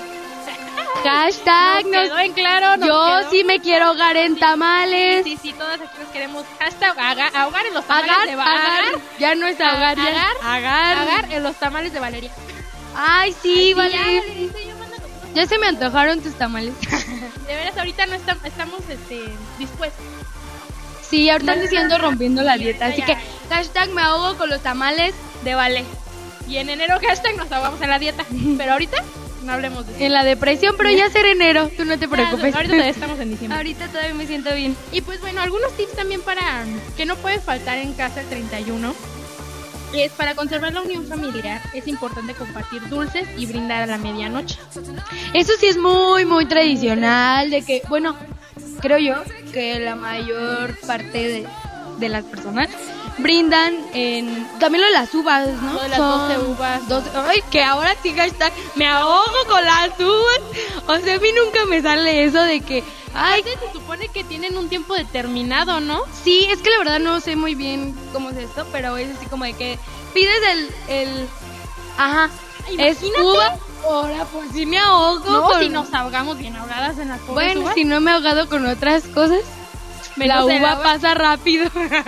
Hashtag nos quedó en claro. Nos yo quedó. sí me quiero ahogar en tamales. Sí, sí, sí, todas aquí nos queremos hashtag aga, ahogar en los tamales Agar, de Valeria. agar, ya no es ahogar, ya Agar, agar, agar en los tamales de Valeria. Ay, sí, Ay, sí, Valeria. ya, Valeria, dice, yo mando los- Ya se me antojaron tus tamales. De veras, ahorita no estamos, estamos este, dispuestos. Sí, ahorita ando diciendo rompiendo la dieta, así Ya. que hashtag me ahogo con los tamales de Vale. Y en enero hashtag nos ahogamos en la dieta. Pero ahorita no hablemos de eso. En la depresión, pero ya será enero, tú no te preocupes. Ya, ahorita todavía estamos en diciembre. Ahorita todavía me siento bien. Y pues bueno, algunos tips también para que no puedes faltar en casa el treinta y uno. Es para conservar la unión familiar, es importante compartir dulces y brindar a la medianoche. Eso sí es muy, muy tradicional, de que, bueno, creo yo que la mayor parte de, de las personas brindan en... También lo de las uvas, ¿no? Lo de las Son doce uvas. doce ay, que ahora sí hashtag me ahogo con las uvas. O sea, a mí nunca me sale eso de que... Ay, Aparte, se supone que tienen un tiempo determinado, ¿no? sí, es que la verdad no sé muy bien cómo es esto, pero es así como de que pides el... el ajá, es Imagínate. uva, ahora pues sí me ahogo. No, con- si nos ahogamos bien ahogadas en las pobres Bueno, uvas. si no me he ahogado con otras cosas, Menos la el uva agua. pasa rápido.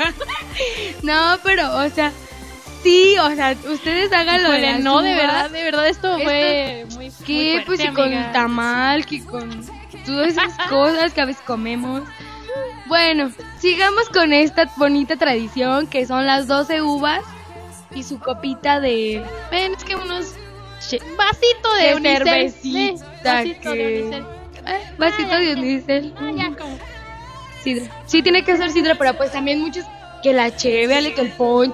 No, pero, o sea, sí, o sea, ustedes háganlo de Híjole, las no, de uvas. verdad, de verdad, esto, Esto- fue muy, ¿Qué? muy Pues fuerte, y con amiga. tamal, que con todas esas cosas que a veces comemos. Bueno, sigamos con esta bonita tradición que son las doce uvas y su copita de... Ven, es que unos... che- Vasito de, de unicel. cervecita, Sí, vasito de que- unicel. eh, vasito Ah, ya, de ya. unicel. Ah, ya, como. Sidra. Sí, tiene que ser sidra, pero pues también muchos que la cheve, que el ponche,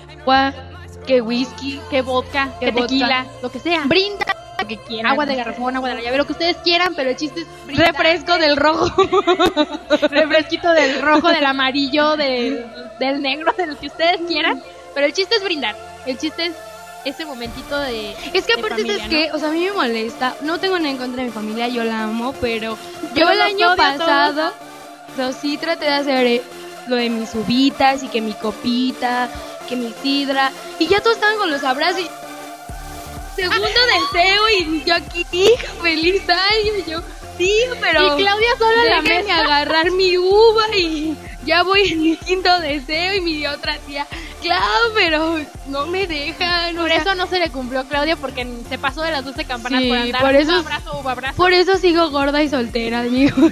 que whisky, Que vodka, Que que, vodka. tequila, lo que sea. brinda, que quieran. Agua de garrafón, agua de la llave, lo que ustedes quieran, pero el chiste es brindar. Refresco del rojo. Refresquito del rojo, del amarillo, del, del negro, del que ustedes quieran. Pero el chiste es brindar. El chiste es ese momentito de. Es que de aparte, familia, ¿sabes qué? O sea, a mí me molesta. No tengo nada en contra de mi familia, yo la amo, pero Pero yo el los año odio a todos. pasado, yo sí traté de hacer eh, lo de mis uvitas y que mi copita, que mi sidra, y ya todos estaban con los abrazos. Y... Segundo deseo, y yo aquí, hija, feliz año. Y yo, sí, pero. Y Claudia sola en la déjenme mesa. agarrar mi uva y ya voy en mi quinto deseo. Y mi otra tía, claro, pero no me dejan. o Por sea, eso no se le cumplió a Claudia, porque se pasó de las dulce campanas Sí, por andar. por eso- uva, abrazo, uva, abrazo. Por eso sigo gorda y soltera, amigos.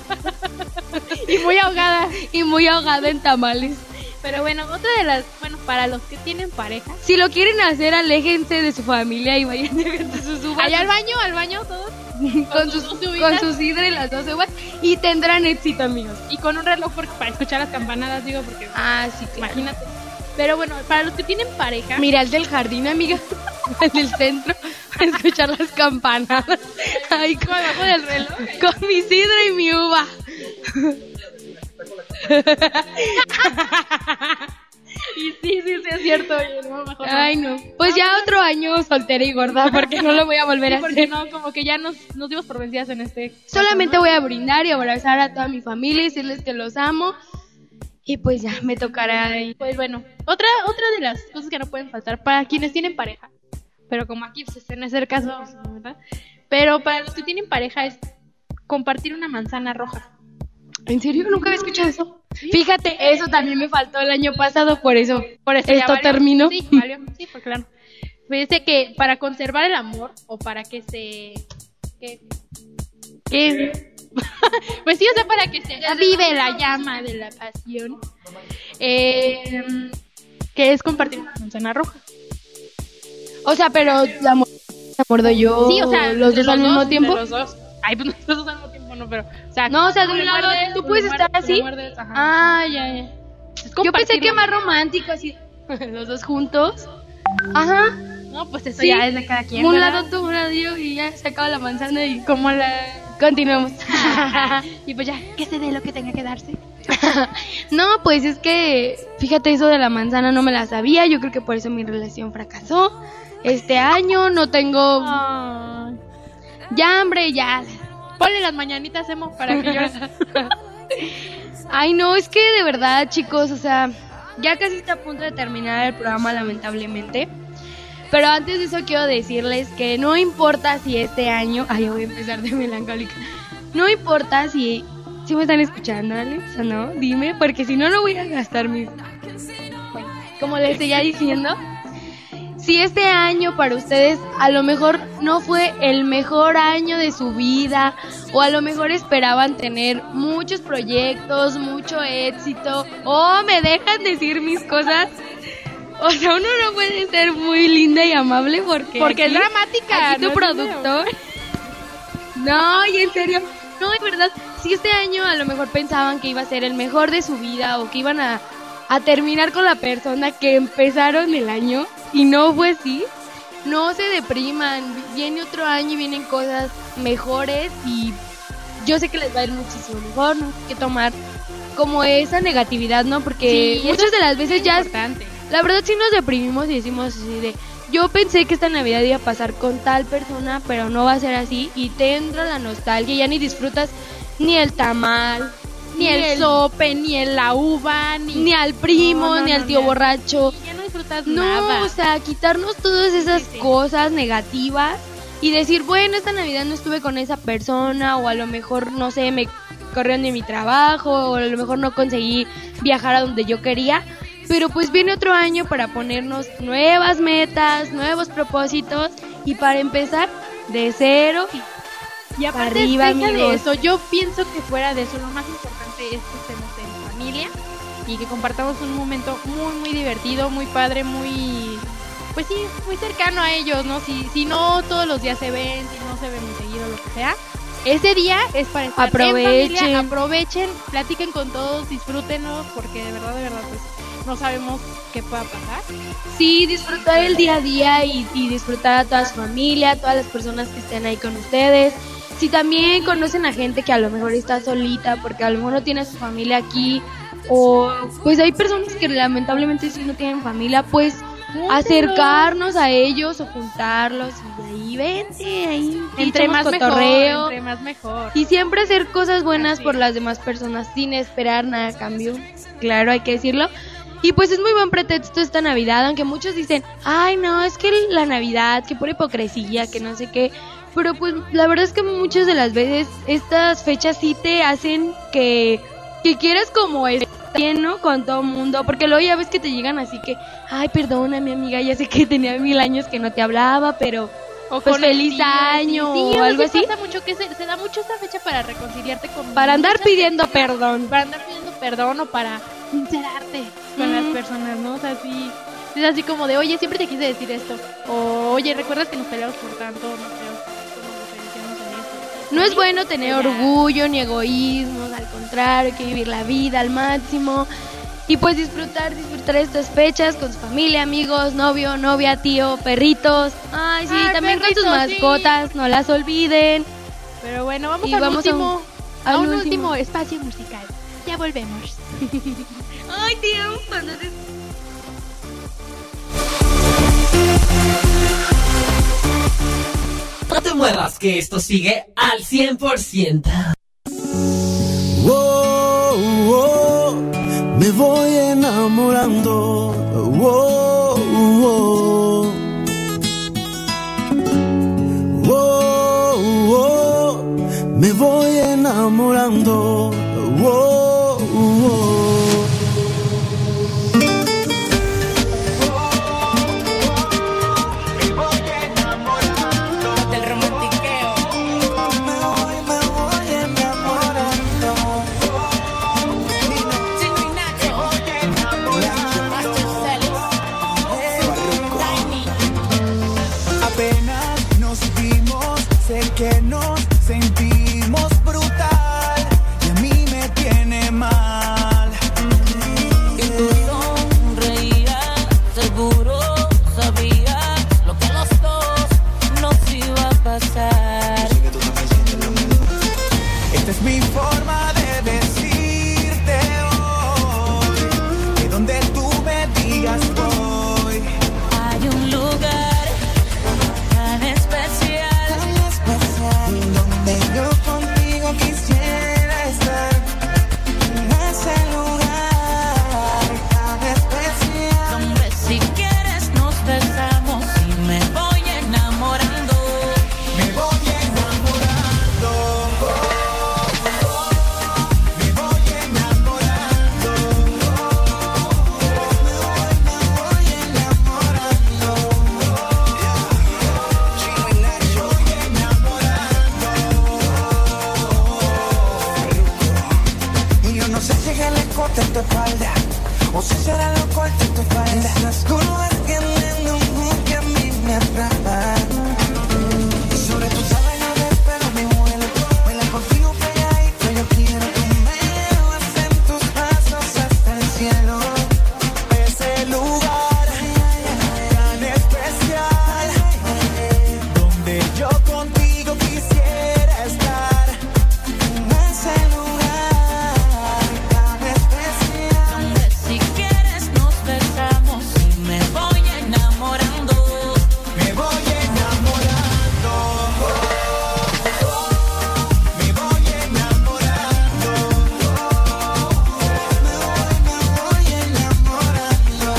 Y muy ahogada. Y muy ahogada en tamales. Pero bueno, otra de las. Bueno, para los que tienen pareja. Si lo quieren hacer, aléjense de su familia y vayan a sus uvas. Allá al baño, al baño todos. con sus, sus uvitas. con su sidra y las dos uvas. Y tendrán éxito, amigos. Y con un reloj porque, para escuchar las campanadas, digo, porque. Ah, sí, claro. Imagínate. Pero bueno, para los que tienen pareja. Mira, el del jardín, amiga. El del centro. para escuchar las campanadas. Ay, con, Abajo del reloj. con mi sidra y mi uva. Y sí, sí, sí, es cierto. Oye, no, mejor no. Ay, no. Pues ya otro año soltera y gorda, porque no lo voy a volver Sí, a porque hacer. no, como que ya nos, nos dimos por vencidas en este. Solamente voy a brindar y abrazar a toda mi familia y decirles que los amo. Y pues ya, me tocará ahí. Pues bueno, otra, otra de las cosas que no pueden faltar para quienes tienen pareja, pero como aquí pues este no es el caso, ¿verdad? Pero para los que tienen pareja es compartir una manzana roja. ¿En serio? Nunca había escuchado eso. Fíjate, eso también me faltó el año pasado, por eso, Por eso ya esto valió. terminó. Sí, valió. Sí, pues claro. Pues dice que para conservar el amor o para que se... que que pues sí, o sea, para que se avive la llama de la pasión, eh, que es compartir una manzana roja. O sea, pero la mor- la mordo yo. Sí, o sea, los de dos al mismo tiempo. de los dos. Ay, pues los dos al mismo tiempo no, pero o sea, No, o sea, de tú un le lado, muerdes, tú le puedes muerdes, estar tú le así. muerdes, ajá. Ah, ya, ya. Es Yo pensé compartir que una- más romántico, así. Los dos juntos. Ajá. No, pues eso Sí. ya es de cada quien. Un ¿verdad? lado tú, un lado yo, y ya se acaba la manzana y Como la... continuamos. Y pues ya, que se dé lo que tenga que darse. No, pues es que, fíjate, eso de la manzana no me la sabía. Yo creo que por eso mi relación fracasó. Este año no tengo Ay. ya hambre, ya. Ponle las mañanitas, Emo, para que llores. Ay, no, es que de verdad, chicos, o sea, ya casi está a punto de terminar el programa, lamentablemente. Pero antes de eso quiero decirles que no importa si este año... Ay, ya voy a empezar de melancólica. No importa si... Si me están escuchando, Alex, o no, dime, porque si no, no voy a gastar mis... Bueno, como les seguía diciendo, si este año para ustedes a lo mejor no fue el mejor año de su vida, o a lo mejor esperaban tener muchos proyectos, mucho éxito, o me dejan decir mis cosas... O sea, uno no puede ser muy linda y amable porque... Porque es aquí- dramática. Aquí tu no es productor... No, y en serio, no, es verdad, si este año a lo mejor pensaban que iba a ser el mejor de su vida o que iban a, a terminar con la persona que empezaron el año y no fue así, no se depriman, viene otro año y vienen cosas mejores y yo sé que les va a ir muchísimo mejor, no hay que tomar como esa negatividad, ¿no? Porque Sí, eso muchas de las veces ya... importante. La verdad sí nos deprimimos y decimos así de, yo pensé que esta Navidad iba a pasar con tal persona, pero no va a ser así, y te entra la nostalgia, ya ni disfrutas ni el tamal, Ni el sope, ni el la uva, ni... ni al primo, No, no, ni no, al tío no. borracho. Ya no disfrutas No, nada. o sea, quitarnos todas esas Sí, sí. cosas negativas y decir, bueno, esta Navidad no estuve con esa persona, o a lo mejor, no sé, me corrieron de mi trabajo, o a lo mejor no conseguí viajar a donde yo quería. Pero pues viene otro año para ponernos nuevas metas, nuevos propósitos y para empezar de cero. Y aparte, Arriba, deja de amigos. eso, yo pienso que fuera de eso, lo más importante es que estemos en familia y que compartamos un momento muy, muy divertido, muy padre, muy... Pues sí, muy cercano a ellos, ¿no? Si, si no todos los días se ven, si no se ven muy seguido, lo que sea. Ese día es para estar Aprovechen. en familia, aprovechen, platiquen con todos, disfrútenlo, porque de verdad, de verdad, pues no sabemos qué pueda pasar. Sí, disfrutar el día a día y, y disfrutar a toda su familia, a todas las personas que estén ahí con ustedes. Si también conocen a gente que a lo mejor está solita porque a lo mejor no tiene a su familia aquí, o pues hay personas que lamentablemente sí no tienen familia, pues acercarnos a ellos o juntarlos y ahí vente, ahí Entre echamos más mejor, cotorreo. entre más mejor. Y siempre hacer cosas buenas Así por es. las demás personas sin esperar nada a cambio. Claro, hay que decirlo. Y pues es muy buen pretexto esta Navidad, aunque muchos dicen, ay no, es que la Navidad, que por hipocresía, que no sé qué. Pero pues la verdad es que muchas de las veces estas fechas sí te hacen que, que quieras como estar bien, ¿no? Con todo el mundo. Porque luego ya ves que te llegan así que, ay perdona mi amiga, ya sé que tenía mil años que no te hablaba, pero... O Pues con el feliz tío, año, sí, o sí, sea, algo sí así. pasa mucho que se, se da mucho esta fecha para reconciliarte con Para andar muchas pidiendo personas, perdón. para andar pidiendo perdón o para sincerarte con Mm. las personas, ¿no? O sea, sí, es así como de, oye, siempre te quise decir esto, o oye, ¿recuerdas que nos peleamos por tanto? No sé, como diferenciamos en esto. No es bueno tener Ya. orgullo ni egoísmos, al contrario, hay que vivir la vida al máximo. Y pues disfrutar, disfrutar estas fechas con su familia, amigos, novio, novia, tío, perritos. Ay, sí, Ay, también perritos, con sus mascotas, sí. no las olviden. Pero bueno, vamos Y al vamos a un- último, a, al un último. último espacio musical. Ya volvemos. Ay, tío, cuando te... No te muevas, que esto sigue al cien por ciento. Oh, oh, me voy enamorando. Oh, oh, oh, oh, me voy enamorando. Oh, oh. Del romantiqueo. Me voy, me voy enamorando. Chino y Nacho. Master Celis. Tiny. Apenas nos vimos, sé que nos sentimos brutal y a mí me tiene mal. Y tú sonreías, seguro sabías lo que a los dos nos iba a pasar. Esta es mi forma de decirte hoy que donde tú me digas voy. Hay un lugar tan especial, Donde yo contigo quisiera estar. En ese lugar tan especial. donde si quieres nos besamos y me voy enamorando. Me voy enamorando. Me voy enamorando. Me voy, me voy enamorando. Chino y Nacho. Voy enamorando. Y yo no sé si es el escote en tu espalda o si será lo corto en tu espalda. Esas curvas que me no que a mí me atrapan. Sobre tu sábana de espero mi vuelo. Vuela contigo pegadito, yo quiero que me llevas en tus pasos hasta el cielo. Ese lugar tan especial, donde yo contigo quisiera estar. Ese lugar tan especial. Donde si quieres nos besamos y me voy enamorando. Me voy enamorando. Me voy enamorando. Me voy, me voy enamorando.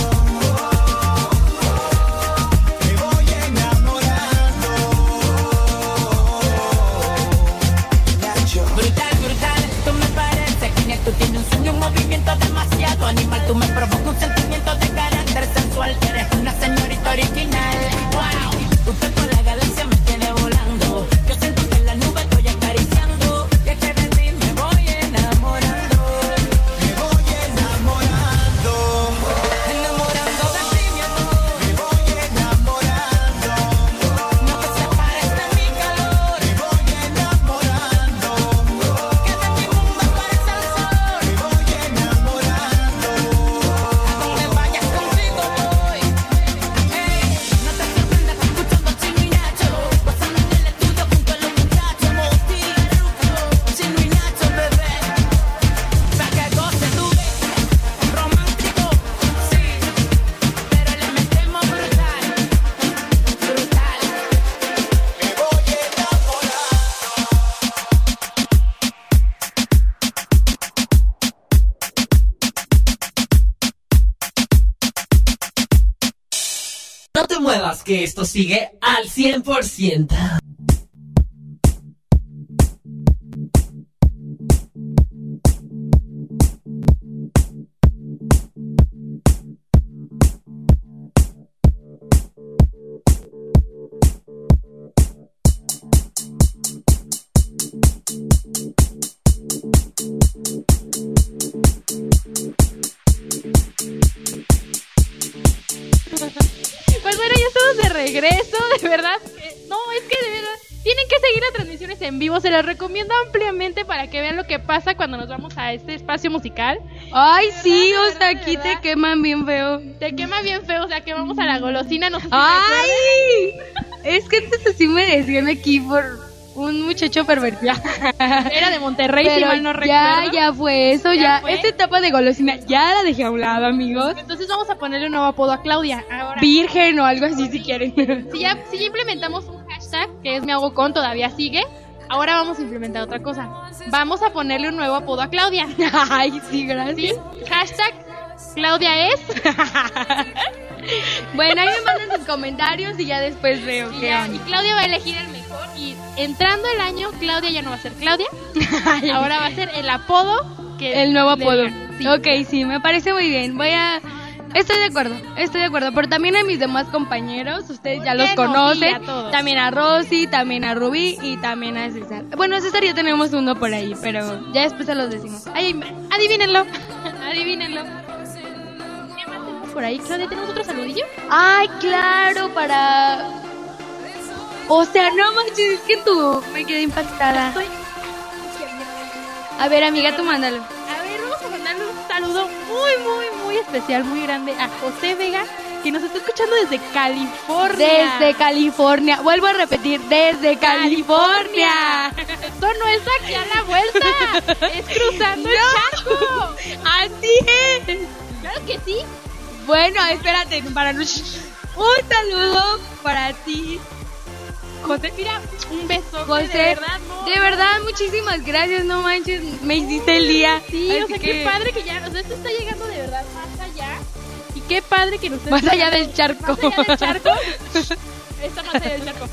Me voy enamorando. Nacho. Brutal, brutal, tú me pareces genial. Tú tienes un sueño, un movimiento demasiado animal. Tú me provocas un sentimiento de carácter sensual. Eres una señorita original. Wow, tu cuerpo en la galaxia me tiene volando. Yo siento que en la nube estoy acariciando. Y es que de ti me voy enamorando. Me voy enamorando. Enamorando de ti, mi amor. Me voy enamorando. No te separes de mi calor. Me voy enamorando. Que de mi mundo aparece el sol. Me voy enamorando. Donde vayas contigo voy. Ey, no te sorprendas escuchando Chino y Nacho. Pasando en el estudio junto a los muchachos. Moti, Chino y Nacho, bebé. Pa' que goce tu vez. Romántico, sí. Pero le metemos brutal. Brutal. Me voy enamorando. No te muevas, que esto sigue al cien por ciento. Pues bueno, ya estamos de regreso, de verdad. eh, No, es que de verdad Tienen que seguir las transmisiones en vivo, se las recomiendo ampliamente para que vean lo que pasa cuando nos vamos a este espacio musical. Ay, sí, de o verdad, sea, de aquí verdad. te queman bien feo. Te quema bien feo, o sea, que vamos a la golosina, no sé si ¡Ay! Es que antes así me decían aquí por un muchacho pervertido. recuerdas. Era de Monterrey, si Pero mal no ya, recuerdo. ya fue eso, ¿Ya ya. fue? Esta etapa de golosina ya la dejé a un lado, amigos. Entonces vamos a ponerle un nuevo apodo a Claudia. Ahora, Virgen o algo así si quieren. si ya, si ya implementamos un hashtag, que es me hago con, todavía sigue. Ahora vamos a implementar otra cosa. Vamos a ponerle un nuevo apodo a Claudia. Ay, sí, gracias. ¿Sí? Hashtag Claudia es. Bueno, ahí me mandan sus comentarios y ya después veo Y, qué ya, onda. y Claudia va a elegir el mejor. Y entrando el año, Claudia ya no va a ser Claudia. Ahora va a ser el apodo que El nuevo le apodo. digan. Sí. Ok, sí, me parece muy bien. Voy a... Estoy de acuerdo, estoy de acuerdo. Pero también a mis demás compañeros, ustedes ya los qué no? conocen. Sí, a todos. También a Rosy, también a Rubí y también a César. Bueno, a César ya tenemos uno por ahí, pero ya después se los decimos. Ay, adivínenlo. Adivínenlo. ¿Qué más tenemos por ahí? Claudia, ¿tenemos otro saludillo? Ay, claro, para... O sea, no manches, es que tú me quedé impactada. Estoy... A ver, amiga, tú mándalo. A ver, vamos a mandarle un saludo muy, muy, muy especial, muy grande a José Vega, que nos está escuchando desde California. Desde California. Vuelvo a repetir, desde California. Esto no es aquí a la vuelta, es cruzando el charco. Así es. Claro que sí. Bueno, espérate, para no... Un saludo para ti, José, mira, un beso. José. De verdad, no. De verdad, muchísimas gracias, no manches, me hiciste el día. Sí, Así o sea, que- qué padre que ya, o sea, esto está llegando de verdad más allá. Y qué padre que nos Más allá del charco. Más allá del charco. Está más allá del charco.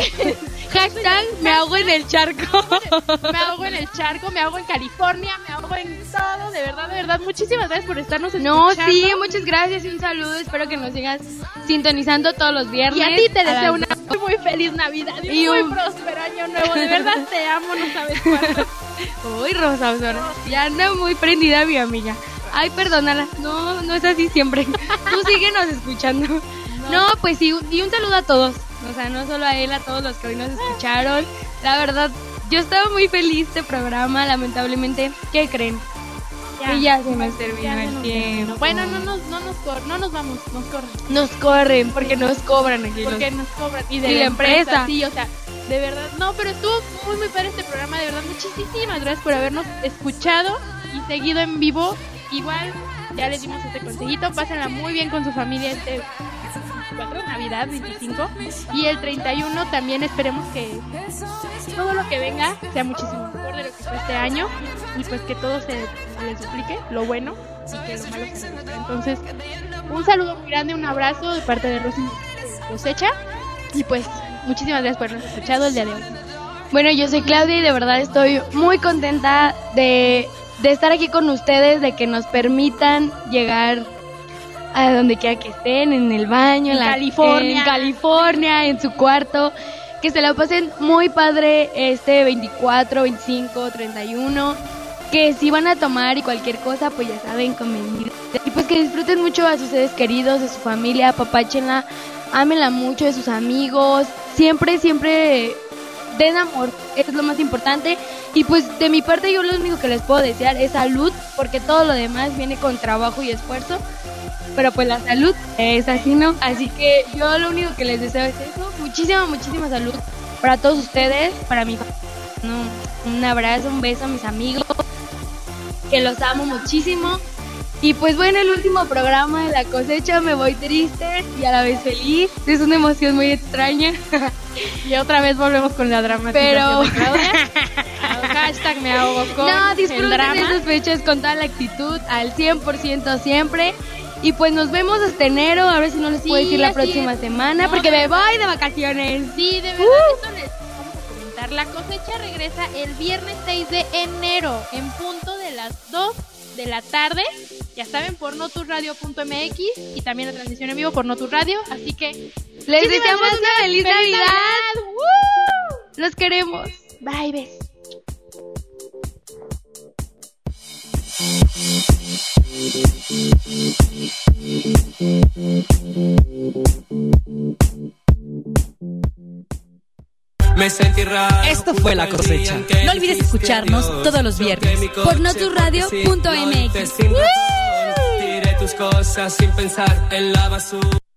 Hashtag me ahogo en el charco. Me ahogo en el charco, me ahogo en California, me ahogo en todo, de verdad, de verdad. Muchísimas gracias por estarnos No, escuchando. sí, muchas gracias y un saludo. Espero que nos sigas sintonizando todos los viernes. Y a ti te a las deseo una dos. muy, muy feliz Navidad y un Y muy un- próspero año nuevo. De verdad te amo, no sabes cuánto. Uy, Rosa, Osora, ya anda muy prendida mi amiga. Ay, perdónala, no, no es así siempre. Tú síguenos escuchando. No, pues sí, y un saludo a todos. O sea, no solo a él, a todos los que hoy nos escucharon. La verdad, yo estaba muy feliz de este programa. Lamentablemente, ¿qué creen? Que ya se nos terminó Ya se el nos tiempo. terminó. Bueno, no nos, no nos cor- no nos vamos, nos corren. Nos corren porque nos cobran aquí. los- Porque nos cobran. Y de Y la la empresa. empresa. Sí, o sea, de verdad. No, pero estuvo muy, muy padre este programa. De verdad, muchísimas gracias por habernos escuchado y seguido en vivo. Igual, ya les dimos este consejito. Pásenla muy bien con su familia este veinticuatro, Navidad, veinticinco. Y el treinta y uno también esperemos que todo lo que venga sea muchísimo mejor de lo que fue este año. Y pues que todo se les duplique, lo bueno, y que lo malo se reduzca. Entonces, un saludo muy grande, un abrazo de parte de Rosy Cosecha. Y pues, muchísimas gracias por habernos escuchado el día de hoy. Bueno, yo soy Claudia y de verdad estoy muy contenta de, de estar aquí con ustedes, de que nos permitan llegar a donde quiera que estén, en el baño, en, En la, California. en California, en su cuarto, que se la pasen muy padre este veinticuatro, veinticinco, treinta y uno, que si van a tomar y cualquier cosa, pues ya saben, con medida. Y pues que disfruten mucho a sus seres queridos, de su familia, apapáchenla, ámenla mucho, de sus amigos, siempre, siempre den amor, eso es lo más importante. Y pues de mi parte yo lo único que les puedo desear es salud, porque todo lo demás viene con trabajo y esfuerzo, pero pues la salud es así, ¿no? Así que yo lo único que les deseo es eso, muchísima, muchísima salud para todos ustedes, para mi familia. No, un abrazo, un beso a mis amigos, que los amo muchísimo. Y pues bueno, el último programa de La Cosecha, me voy triste y a la vez feliz. Es una emoción muy extraña. Y otra vez volvemos con la dramatización Pero- de Claudia. Hashtag me ahogo con No, el disfruten drama. esas fechas con toda la actitud, al cien por ciento siempre. Y pues nos vemos hasta enero, a ver si no les Sí, puedo decir la así próxima es. semana, No, porque de me voy de vacaciones. Sí, de verdad, Uh. eso les vamos a comentar. La cosecha regresa el viernes seis de enero, en punto de las dos de la tarde. Ya saben, por noturradio punto m x y también la transmisión en vivo por Notur Radio. Así que Les muchísimas deseamos gracias. una feliz, Navidad. ¡Woo! Los queremos. Bye, bes. Me sentí raro. Esto fue La Cosecha. No olvides escucharnos todos los viernes por notusradio punto m x. Tiré tus cosas sin pensar en la basura.